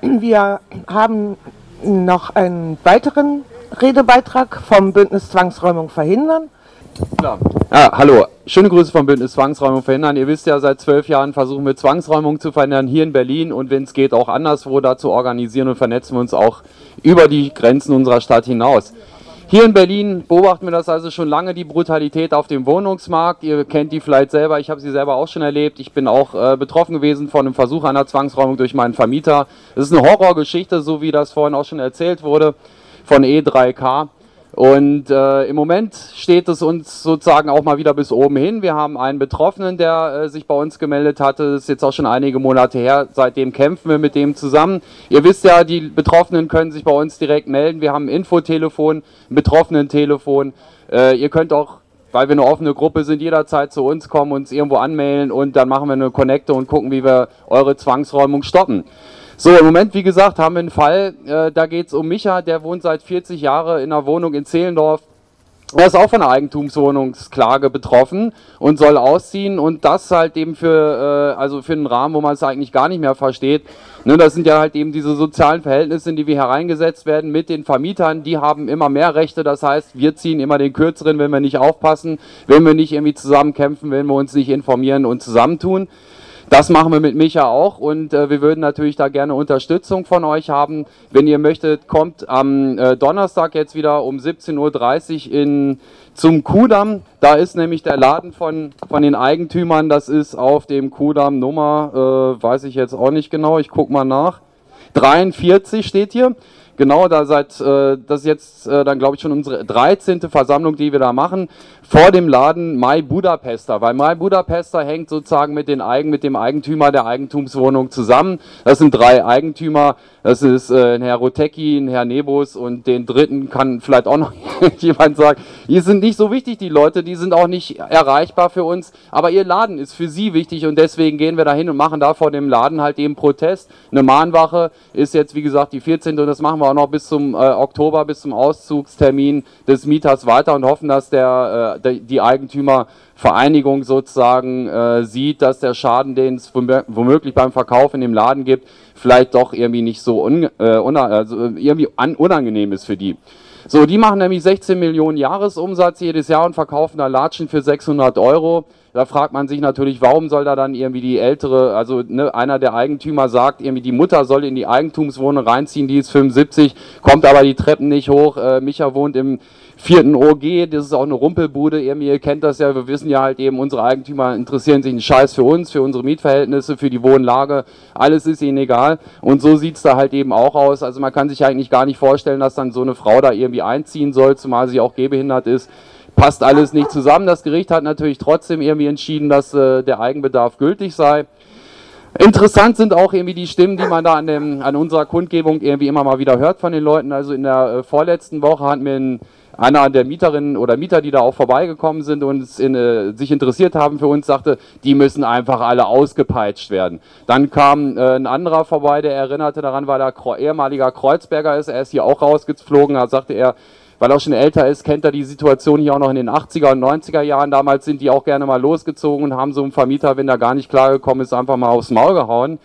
Wir haben noch einen weiteren Redebeitrag vom Bündnis Zwangsräumung verhindern. Klar. Ja, hallo, schöne Grüße vom Bündnis Zwangsräumung verhindern. Ihr wisst ja, seit zwölf Jahren versuchen wir Zwangsräumung zu verhindern, hier in Berlin und wenn es geht auch anderswo. Dazu organisieren und vernetzen wir uns auch über die Grenzen unserer Stadt hinaus. Hier in Berlin beobachten wir das also schon lange, die Brutalität auf dem Wohnungsmarkt. Ihr kennt die vielleicht selber, ich habe sie selber auch schon erlebt. Ich bin auch äh, betroffen gewesen von einem Versuch einer Zwangsräumung durch meinen Vermieter. Das ist eine Horrorgeschichte, so wie das vorhin auch schon erzählt wurde, von E drei K. Und äh, im Moment steht es uns sozusagen auch mal wieder bis oben hin. Wir haben einen Betroffenen, der äh, sich bei uns gemeldet hatte. Das ist jetzt auch schon einige Monate her. Seitdem kämpfen wir mit dem zusammen. Ihr wisst ja, die Betroffenen können sich bei uns direkt melden. Wir haben ein Infotelefon, ein Betroffenen-Telefon. Äh, ihr könnt auch, weil wir eine offene Gruppe sind, jederzeit zu uns kommen, uns irgendwo anmelden und dann machen wir eine Connecte und gucken, wie wir eure Zwangsräumung stoppen. So, im Moment, wie gesagt, haben wir einen Fall, äh, da geht es um Micha, der wohnt seit vierzig Jahren in einer Wohnung in Zehlendorf. Er ist auch von einer Eigentumswohnungsklage betroffen und soll ausziehen und das halt eben für, äh, also für einen Rahmen, wo man es eigentlich gar nicht mehr versteht. Ne, das sind ja halt eben diese sozialen Verhältnisse, in die wir hereingesetzt werden mit den Vermietern, die haben immer mehr Rechte, das heißt, wir ziehen immer den Kürzeren, wenn wir nicht aufpassen, wenn wir nicht irgendwie zusammenkämpfen, wenn wir uns nicht informieren und zusammentun. Das machen wir mit Micha auch und äh, wir würden natürlich da gerne Unterstützung von euch haben. Wenn ihr möchtet, kommt am äh, Donnerstag jetzt wieder um siebzehn Uhr dreißig in, zum Kudamm. Da ist nämlich der Laden von, von den Eigentümern, das ist auf dem Kudamm Nummer, äh, weiß ich jetzt auch nicht genau, ich gucke mal nach, dreiundvierzig steht hier. Genau, da seit, äh, das ist jetzt äh, dann glaube ich schon unsere dreizehnte Versammlung, die wir da machen, vor dem Laden My Budapester, weil My Budapester hängt sozusagen mit, den Eigen, mit dem Eigentümer der Eigentumswohnung zusammen. Das sind drei Eigentümer, das ist äh, ein Herr Rotecki, ein Herr Nebus und den dritten kann vielleicht auch noch jemand sagen. Die sind nicht so wichtig, die Leute, die sind auch nicht erreichbar für uns, aber ihr Laden ist für sie wichtig und deswegen gehen wir da hin und machen da vor dem Laden halt eben Protest. Eine Mahnwache ist jetzt wie gesagt die vierzehnte und das machen wir auch noch bis zum äh, Oktober, bis zum Auszugstermin des Mieters weiter und hoffen, dass der, äh, der die Eigentümervereinigung sozusagen äh, sieht, dass der Schaden, den es womöglich beim Verkauf in dem Laden gibt, vielleicht doch irgendwie nicht so un, äh, una, also irgendwie un, unangenehm ist für die. So, die machen nämlich sechzehn Millionen Jahresumsatz jedes Jahr und verkaufen da Latschen für sechshundert Euro. Da fragt man sich natürlich, warum soll da dann irgendwie die ältere, also ne, einer der Eigentümer sagt, irgendwie die Mutter soll in die Eigentumswohnung reinziehen, die ist fünfundsiebzig, kommt aber die Treppen nicht hoch. Äh, Micha wohnt im vierten O G, das ist auch eine Rumpelbude, irgendwie, ihr kennt das ja, wir wissen ja halt eben, unsere Eigentümer interessieren sich einen Scheiß für uns, für unsere Mietverhältnisse, für die Wohnlage, alles ist ihnen egal und so sieht es da halt eben auch aus. Also man kann sich eigentlich gar nicht vorstellen, dass dann so eine Frau da irgendwie einziehen soll, zumal sie auch gehbehindert ist. Passt alles nicht zusammen. Das Gericht hat natürlich trotzdem irgendwie entschieden, dass äh, der Eigenbedarf gültig sei. Interessant sind auch irgendwie die Stimmen, die man da an, dem, an unserer Kundgebung irgendwie immer mal wieder hört von den Leuten. Also in der äh, vorletzten Woche hat mir ein, einer der Mieterinnen oder Mieter, die da auch vorbeigekommen sind und in, äh, sich interessiert haben für uns, sagte, die müssen einfach alle ausgepeitscht werden. Dann kam äh, ein anderer vorbei, der erinnerte daran, weil er Kre- ehemaliger Kreuzberger ist. Er ist hier auch rausgeflogen. Da sagte er, weil er auch schon älter ist, kennt er die Situation hier auch noch in den achtziger und neunziger Jahren. Damals sind die auch gerne mal losgezogen und haben so einen Vermieter, wenn der gar nicht klargekommen ist, einfach mal aufs Maul gehauen.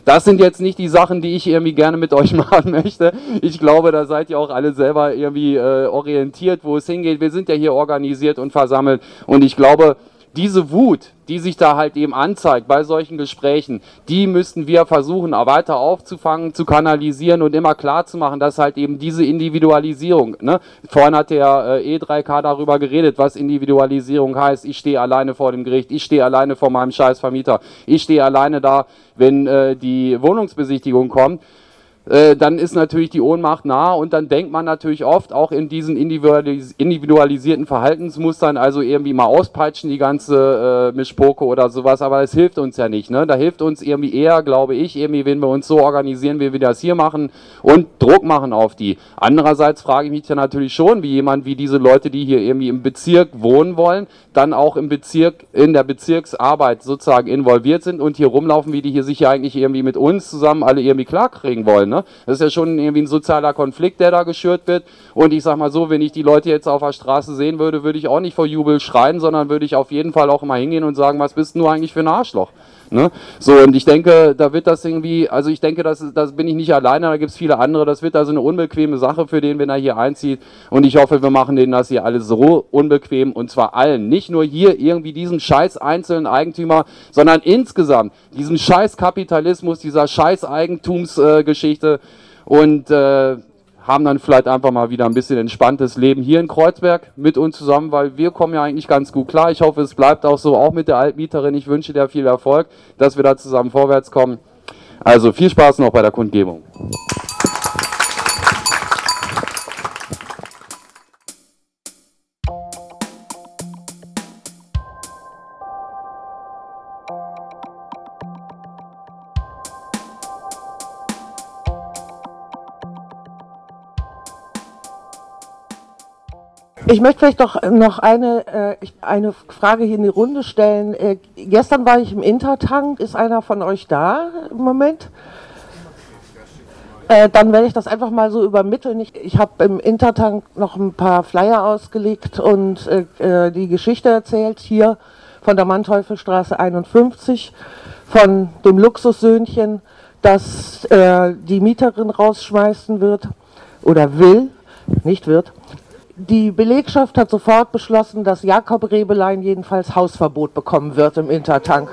Das sind jetzt nicht die Sachen, die ich irgendwie gerne mit euch machen möchte. Ich glaube, da seid ihr auch alle selber irgendwie äh, orientiert, wo es hingeht. Wir sind ja hier organisiert und versammelt und ich glaube, diese Wut, die sich da halt eben anzeigt bei solchen Gesprächen, die müssten wir versuchen, weiter aufzufangen, zu kanalisieren und immer klar zu machen, dass halt eben diese Individualisierung, ne? Vorhin hat der äh, E drei K darüber geredet, was Individualisierung heißt. Ich stehe alleine vor dem Gericht, ich stehe alleine vor meinem scheiß Vermieter, ich stehe alleine da, wenn äh, die Wohnungsbesichtigung kommt. Äh, dann ist natürlich die Ohnmacht nah und dann denkt man natürlich oft auch in diesen individualis individualisierten Verhaltensmustern, also irgendwie mal auspeitschen die ganze äh, Mischpoke oder sowas, aber das hilft uns ja nicht, ne? Da hilft uns irgendwie eher, glaube ich, irgendwie, wenn wir uns so organisieren, wie wir das hier machen und Druck machen auf die. Andererseits frage ich mich ja natürlich schon, wie jemand, wie diese Leute, die hier irgendwie im Bezirk wohnen wollen, dann auch im Bezirk, in der Bezirksarbeit sozusagen involviert sind und hier rumlaufen, wie die hier sich ja eigentlich irgendwie mit uns zusammen alle irgendwie klarkriegen wollen, ne? Das ist ja schon irgendwie ein sozialer Konflikt, der da geschürt wird. Und ich sag mal so, wenn ich die Leute jetzt auf der Straße sehen würde, würde ich auch nicht vor Jubel schreien, sondern würde ich auf jeden Fall auch immer hingehen und sagen, was bist du eigentlich für ein Arschloch? Ne? So, und ich denke, da wird das irgendwie, also ich denke, das, das bin ich nicht alleine, da gibt es viele andere, das wird also eine unbequeme Sache für den, wenn er hier einzieht. Und ich hoffe, wir machen denen das hier alles so unbequem, und zwar allen. Nicht nur hier irgendwie diesen scheiß einzelnen Eigentümer, sondern insgesamt diesen scheiß Kapitalismus, dieser scheiß Eigentumsgeschichte äh, und äh, haben dann vielleicht einfach mal wieder ein bisschen entspanntes Leben hier in Kreuzberg mit uns zusammen, weil wir kommen ja eigentlich ganz gut klar. Ich hoffe, es bleibt auch so, auch mit der Altmieterin. Ich wünsche dir viel Erfolg, dass wir da zusammen vorwärts kommen. Also viel Spaß noch bei der Kundgebung. Ich möchte vielleicht doch noch eine, äh, eine Frage hier in die Runde stellen. Äh, gestern war ich im Intertank. Ist einer von euch da im Moment? Äh, dann werde ich das einfach mal so übermitteln. Ich, ich habe im Intertank noch ein paar Flyer ausgelegt und äh, die Geschichte erzählt hier von der Manteuffelstraße einundfünfzig, von dem Luxussöhnchen, das äh, die Mieterin rausschmeißen wird oder will, nicht wird. Die Belegschaft hat sofort beschlossen, dass Jakob Rebelein jedenfalls Hausverbot bekommen wird im Intertank.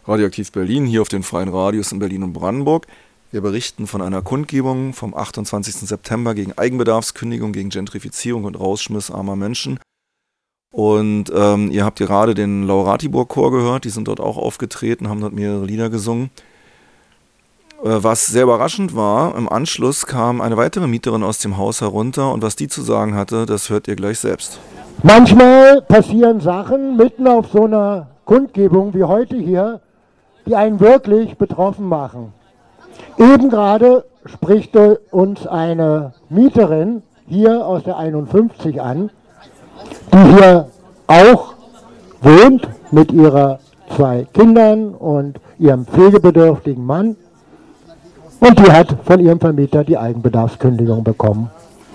Radioaktiv Berlin, hier auf den freien Radios in Berlin und Brandenburg. Wir berichten von einer Kundgebung vom achtundzwanzigsten September gegen Eigenbedarfskündigung, gegen Gentrifizierung und Rausschmiss armer Menschen. Und ähm, ihr habt gerade den Lauratiburg-Chor gehört, die sind dort auch aufgetreten, haben dort mehrere Lieder gesungen. Äh, was sehr überraschend war, im Anschluss kam eine weitere Mieterin aus dem Haus herunter und was die zu sagen hatte, das hört ihr gleich selbst. Manchmal passieren Sachen mitten auf so einer Kundgebung wie heute hier, die einen wirklich betroffen machen. Eben gerade spricht uns eine Mieterin hier aus der einundfünfzig an, die hier auch wohnt mit ihrer zwei Kindern und ihrem pflegebedürftigen Mann. Und die hat von ihrem Vermieter die Eigenbedarfskündigung bekommen.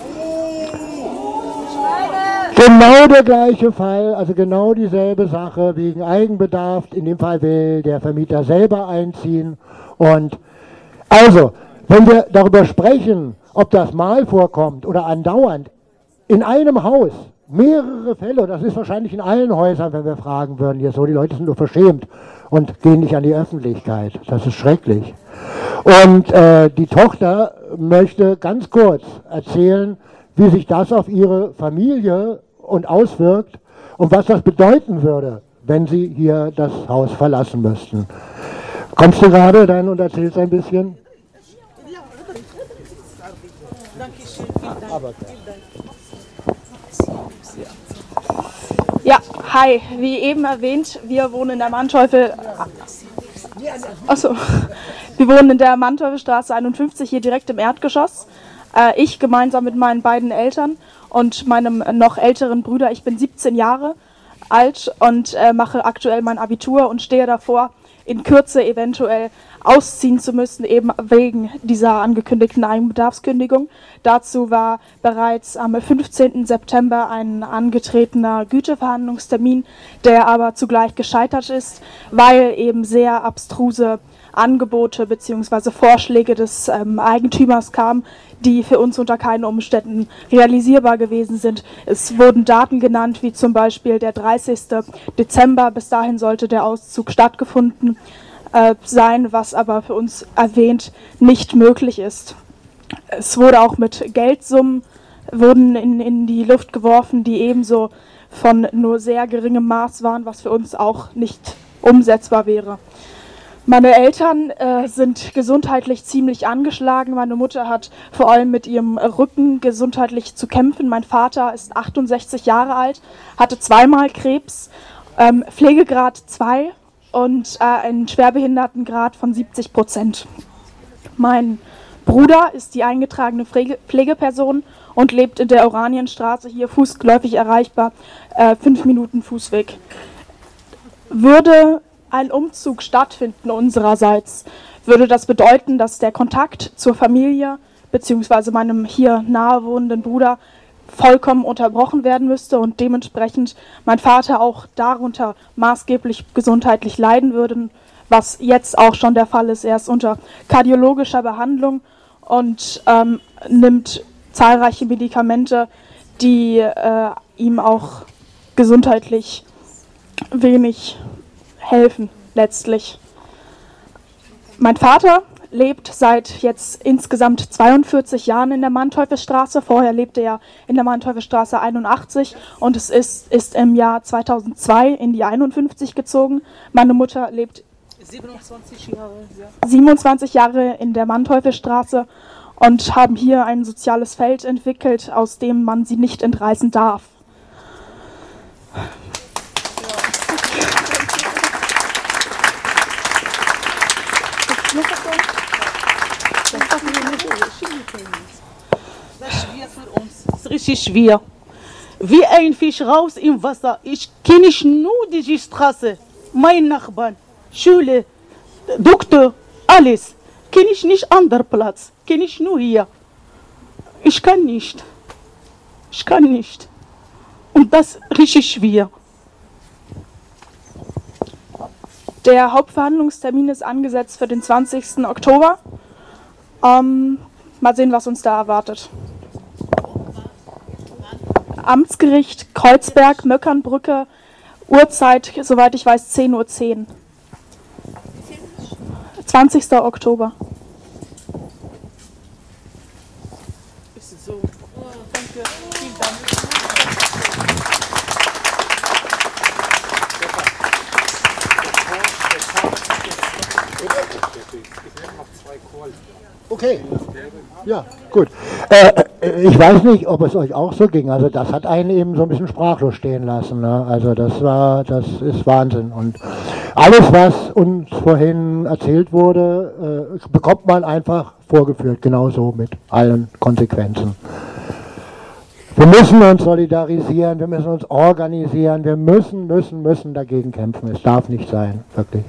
Genau der gleiche Fall, also genau dieselbe Sache wegen Eigenbedarf. In dem Fall will der Vermieter selber einziehen. Und also, wenn wir darüber sprechen, ob das mal vorkommt oder andauernd, in einem Haus mehrere Fälle, das ist wahrscheinlich in allen Häusern, wenn wir fragen würden, hier so, die Leute sind nur verschämt und gehen nicht an die Öffentlichkeit. Das ist schrecklich. Und äh, die Tochter möchte ganz kurz erzählen, wie sich das auf ihre Familie und auswirkt und was das bedeuten würde, wenn sie hier das Haus verlassen müssten. Kommst du gerade dann und erzählst ein bisschen? Ja, hi, wie eben erwähnt, wir wohnen in der Manteuffel. Achso, wir wohnen in der Manteuffelstraße einundfünfzig, hier direkt im Erdgeschoss. Äh, ich gemeinsam mit meinen beiden Eltern und meinem noch älteren Bruder. Ich bin siebzehn Jahre alt und äh, mache aktuell mein Abitur und stehe davor, in Kürze eventuell ausziehen zu müssen, eben wegen dieser angekündigten Eigenbedarfskündigung. Dazu war bereits am fünfzehnten September ein angetretener Güteverhandlungstermin, der aber zugleich gescheitert ist, weil eben sehr abstruse Angebote bzw. Vorschläge des ähm, Eigentümers kamen, die für uns unter keinen Umständen realisierbar gewesen sind. Es wurden Daten genannt, wie zum Beispiel der dreißigsten Dezember. Bis dahin sollte der Auszug stattgefunden äh, sein, was aber für uns erwähnt nicht möglich ist. Es wurde auch mit Geldsummen wurden in, in die Luft geworfen, die ebenso von nur sehr geringem Maß waren, was für uns auch nicht umsetzbar wäre. Meine Eltern äh, sind gesundheitlich ziemlich angeschlagen. Meine Mutter hat vor allem mit ihrem Rücken gesundheitlich zu kämpfen. Mein Vater ist achtundsechzig Jahre alt, hatte zweimal Krebs, ähm, Pflegegrad zwei und äh, einen Schwerbehindertengrad von siebzig Prozent. Mein Bruder ist die eingetragene Pflege- Pflegeperson und lebt in der Oranienstraße, hier fußläufig erreichbar, äh, fünf Minuten Fußweg. Würde ein Umzug stattfinden unsererseits, würde das bedeuten, dass der Kontakt zur Familie bzw. meinem hier nahe wohnenden Bruder vollkommen unterbrochen werden müsste und dementsprechend mein Vater auch darunter maßgeblich gesundheitlich leiden würde, was jetzt auch schon der Fall ist. Er ist unter kardiologischer Behandlung und ähm, nimmt zahlreiche Medikamente, die äh, ihm auch gesundheitlich wenig helfen letztlich. Mein Vater lebt seit jetzt insgesamt zweiundvierzig Jahren in der Manteufelstraße. Vorher lebte er in der Manteufelstraße einundachtzig und es ist, ist im Jahr zweitausendzwei in die einundfünfzig gezogen. Meine Mutter lebt siebenundzwanzig Jahre, ja. siebenundzwanzig Jahre in der Manteufelstraße und haben hier ein soziales Feld entwickelt, aus dem man sie nicht entreißen darf. Das ist schwer für uns. Das ist richtig schwer. Wie ein Fisch raus im Wasser. Ich kenne nur diese Straße. Mein Nachbarn, Schule, Doktor, alles. Kenne ich nicht anderen Platz. Kenne ich nur hier. Ich kann nicht. Ich kann nicht. Und das ist richtig schwer. Der Hauptverhandlungstermin ist angesetzt für den zwanzigsten Oktober. Ähm, mal sehen, was uns da erwartet. Amtsgericht Kreuzberg, Möckernbrücke, Uhrzeit, soweit ich weiß, zehn Uhr zehn. zwanzigster Oktober. Ist so. Oh, danke. Vielen Dank. Okay. Ja, gut. Äh, ich weiß nicht, ob es euch auch so ging. Also das hat einen eben so ein bisschen sprachlos stehen lassen. Ne? Also das war, das ist Wahnsinn. Und alles, was uns vorhin erzählt wurde, äh, bekommt man einfach vorgeführt, genauso mit allen Konsequenzen. Wir müssen uns solidarisieren, wir müssen uns organisieren, wir müssen, müssen, müssen dagegen kämpfen. Es darf nicht sein, wirklich.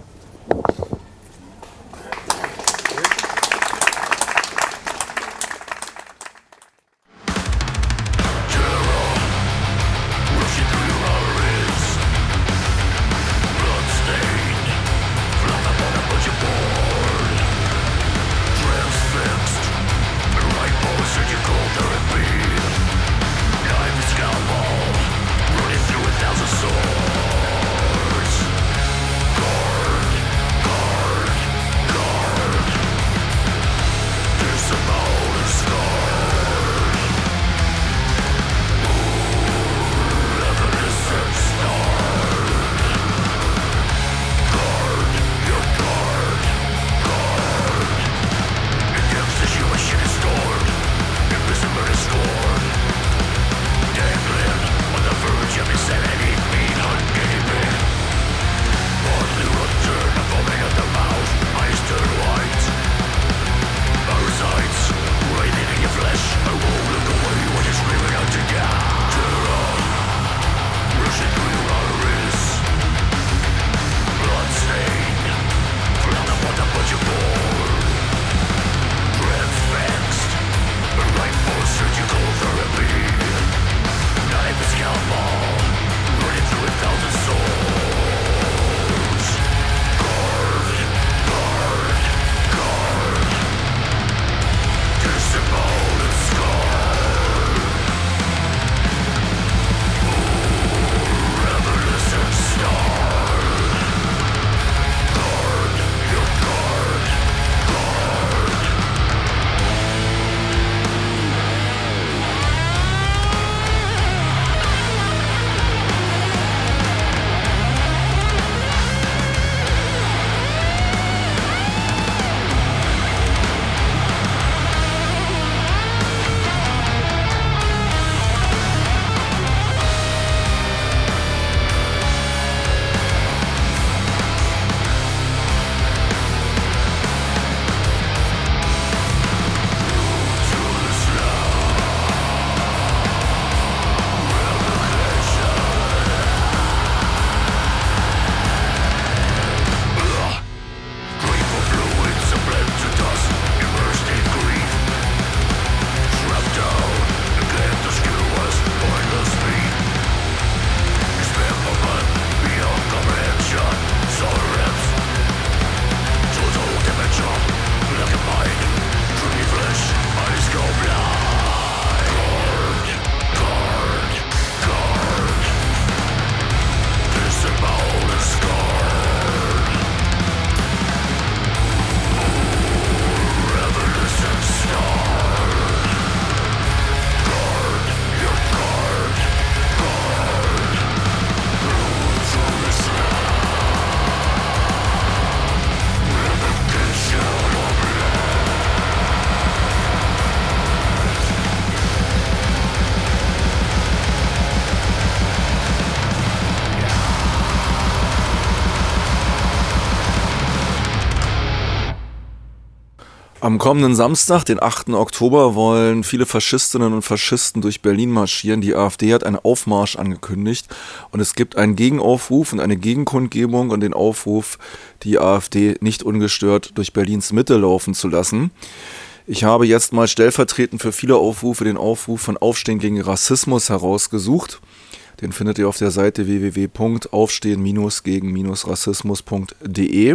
Am kommenden Samstag, den achten Oktober, wollen viele Faschistinnen und Faschisten durch Berlin marschieren. Die AfD hat einen Aufmarsch angekündigt und es gibt einen Gegenaufruf und eine Gegenkundgebung und den Aufruf, die AfD nicht ungestört durch Berlins Mitte laufen zu lassen. Ich habe jetzt mal stellvertretend für viele Aufrufe den Aufruf von Aufstehen gegen Rassismus herausgesucht. Den findet ihr auf der Seite w w w punkt aufstehen gegen rassismus punkt d e.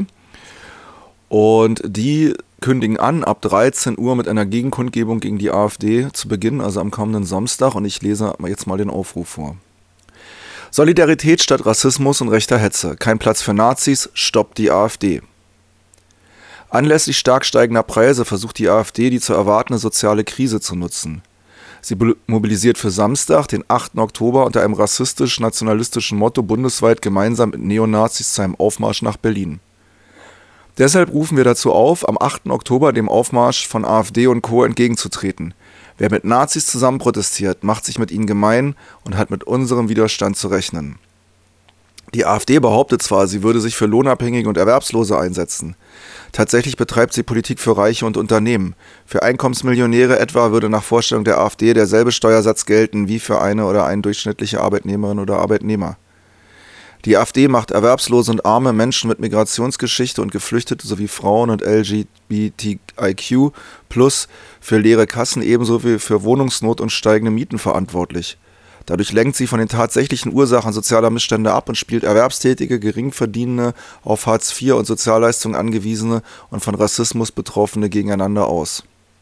Und die kündigen an, ab dreizehn Uhr mit einer Gegenkundgebung gegen die AfD zu beginnen, also am kommenden Samstag. Und ich lese jetzt mal den Aufruf vor. Solidarität statt Rassismus und rechter Hetze. Kein Platz für Nazis, stoppt die AfD. Anlässlich stark steigender Preise versucht die AfD, die zu erwartende soziale Krise zu nutzen. Sie mobilisiert für Samstag, den achten Oktober, unter einem rassistisch-nationalistischen Motto bundesweit gemeinsam mit Neonazis zu einem Aufmarsch nach Berlin. Deshalb rufen wir dazu auf, am achten Oktober dem Aufmarsch von AfD und Co. entgegenzutreten. Wer mit Nazis zusammen protestiert, macht sich mit ihnen gemein und hat mit unserem Widerstand zu rechnen. Die AfD behauptet zwar, sie würde sich für Lohnabhängige und Erwerbslose einsetzen. Tatsächlich betreibt sie Politik für Reiche und Unternehmen. Für Einkommensmillionäre etwa würde nach Vorstellung der AfD derselbe Steuersatz gelten wie für eine oder einen durchschnittliche Arbeitnehmerin oder Arbeitnehmer. Die AfD macht erwerbslose und arme Menschen mit Migrationsgeschichte und Geflüchtete sowie Frauen und L G B T I Q plus für leere Kassen ebenso wie für Wohnungsnot und steigende Mieten verantwortlich. Dadurch lenkt sie von den tatsächlichen Ursachen sozialer Missstände ab und spielt Erwerbstätige, Geringverdienende, auf Hartz vier und Sozialleistungen angewiesene und von Rassismus Betroffene gegeneinander aus.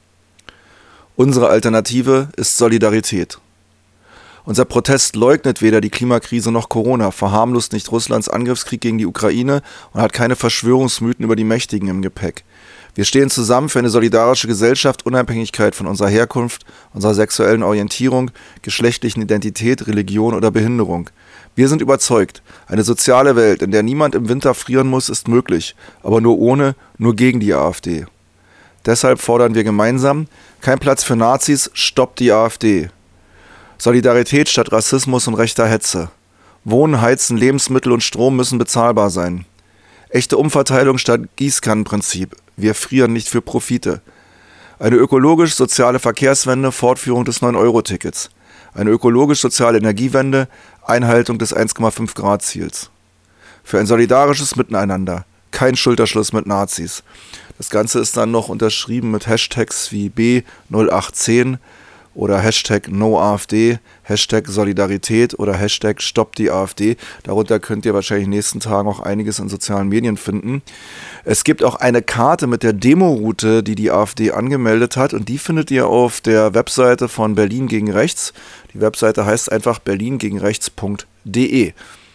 Unsere Alternative ist Solidarität. Unser Protest leugnet weder die Klimakrise noch Corona, verharmlost nicht Russlands Angriffskrieg gegen die Ukraine und hat keine Verschwörungsmythen über die Mächtigen im Gepäck. Wir stehen zusammen für eine solidarische Gesellschaft, Unabhängigkeit von unserer Herkunft, unserer sexuellen Orientierung, geschlechtlichen Identität, Religion oder Behinderung. Wir sind überzeugt, eine soziale Welt, in der niemand im Winter frieren muss, ist möglich, aber nur ohne, nur gegen die AfD. Deshalb fordern wir gemeinsam: kein Platz für Nazis, stoppt die AfD. Solidarität statt Rassismus und rechter Hetze. Wohnen, Heizen, Lebensmittel und Strom müssen bezahlbar sein. Echte Umverteilung statt Gießkannenprinzip. Wir frieren nicht für Profite. Eine ökologisch-soziale Verkehrswende, Fortführung des neun Euro Tickets. Eine ökologisch-soziale Energiewende, Einhaltung des eins Komma fünf Grad Ziels. Für ein solidarisches Miteinander. Kein Schulterschluss mit Nazis. Das Ganze ist dann noch unterschrieben mit Hashtags wie B null acht zehn oder Hashtag NoAfD, Hashtag Solidarität oder Hashtag Stopp die AfD. Darunter könnt ihr wahrscheinlich in den nächsten Tagen auch einiges in sozialen Medien finden. Es gibt auch eine Karte mit der Demoroute, die die AfD angemeldet hat, und die findet ihr auf der Webseite von Berlin gegen Rechts. Die Webseite heißt einfach berlin gegen rechts punkt de.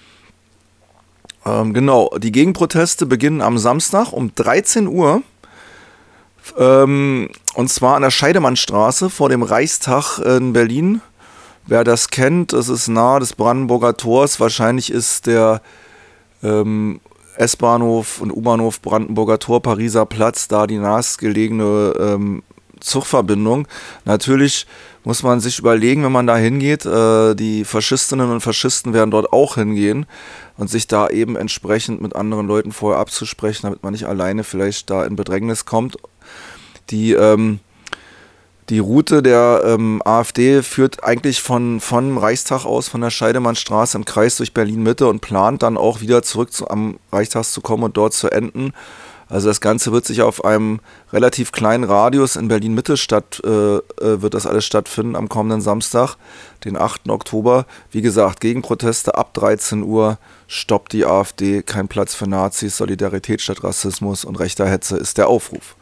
Ähm, genau, die Gegenproteste beginnen am Samstag um dreizehn Uhr. Ähm, und zwar an der Scheidemannstraße vor dem Reichstag in Berlin. Wer das kennt, es ist nahe des Brandenburger Tors. Wahrscheinlich ist der ähm, S-Bahnhof und U-Bahnhof Brandenburger Tor, Pariser Platz, da die nahegelegene ähm, Zugverbindung. Natürlich muss man sich überlegen, wenn man da hingeht, äh, die Faschistinnen und Faschisten werden dort auch hingehen und sich da eben entsprechend mit anderen Leuten vorher abzusprechen, damit man nicht alleine vielleicht da in Bedrängnis kommt. Die, ähm, die Route der ähm, AfD führt eigentlich von, von Reichstag aus, von der Scheidemannstraße im Kreis durch Berlin-Mitte und plant dann auch wieder zurück zu, am Reichstag zu kommen und dort zu enden. Also das Ganze wird sich auf einem relativ kleinen Radius in Berlin-Mitte statt, äh, wird das alles stattfinden am kommenden Samstag, den achten Oktober. Wie gesagt, Gegenproteste ab dreizehn Uhr, stoppt die AfD, kein Platz für Nazis, Solidarität statt Rassismus und rechter Hetze ist der Aufruf.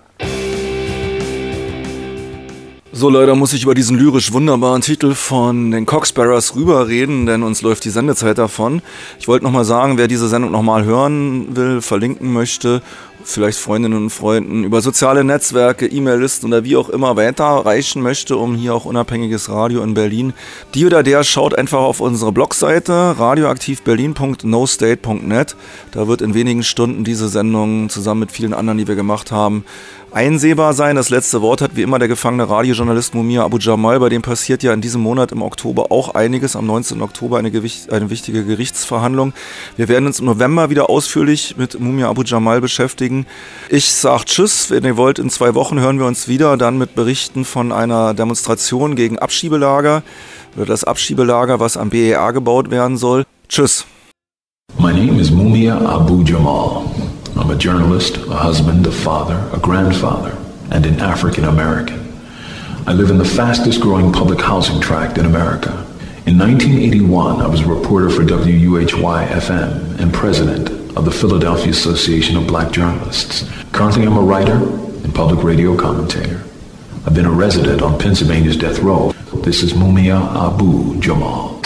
So, leider muss ich über diesen lyrisch wunderbaren Titel von den Cocksparrows rüberreden, denn uns läuft die Sendezeit davon. Ich wollte nochmal sagen, wer diese Sendung nochmal hören will, verlinken möchte, vielleicht Freundinnen und Freunden über soziale Netzwerke, E-Mail-Listen oder wie auch immer weiterreichen möchte, um hier auch unabhängiges Radio in Berlin. Die oder der schaut einfach auf unsere Blogseite radioaktiv berlin punkt no state punkt net. Da wird in wenigen Stunden diese Sendung zusammen mit vielen anderen, die wir gemacht haben, einsehbar sein. Das letzte Wort hat wie immer der gefangene Radiojournalist Mumia Abu Jamal. Bei dem passiert ja in diesem Monat im Oktober auch einiges. Am neunzehnten Oktober eine, Gewicht, eine wichtige Gerichtsverhandlung. Wir werden uns im November wieder ausführlich mit Mumia Abu Jamal beschäftigen. Ich sag Tschüss. Wenn ihr wollt, in zwei Wochen hören wir uns wieder. Dann mit Berichten von einer Demonstration gegen Abschiebelager. Oder das Abschiebelager, was am B E R gebaut werden soll. Tschüss. My name is Mumia Abu Jamal. I'm a journalist, a husband, a father, a grandfather, and an African American. I live in the fastest growing public housing tract in America. In nineteen eighty-one, I was a reporter for W U H Y F M and president of the Philadelphia Association of Black Journalists. Currently, I'm a writer and public radio commentator. I've been a resident on Pennsylvania's death row. This is Mumia Abu Jamal.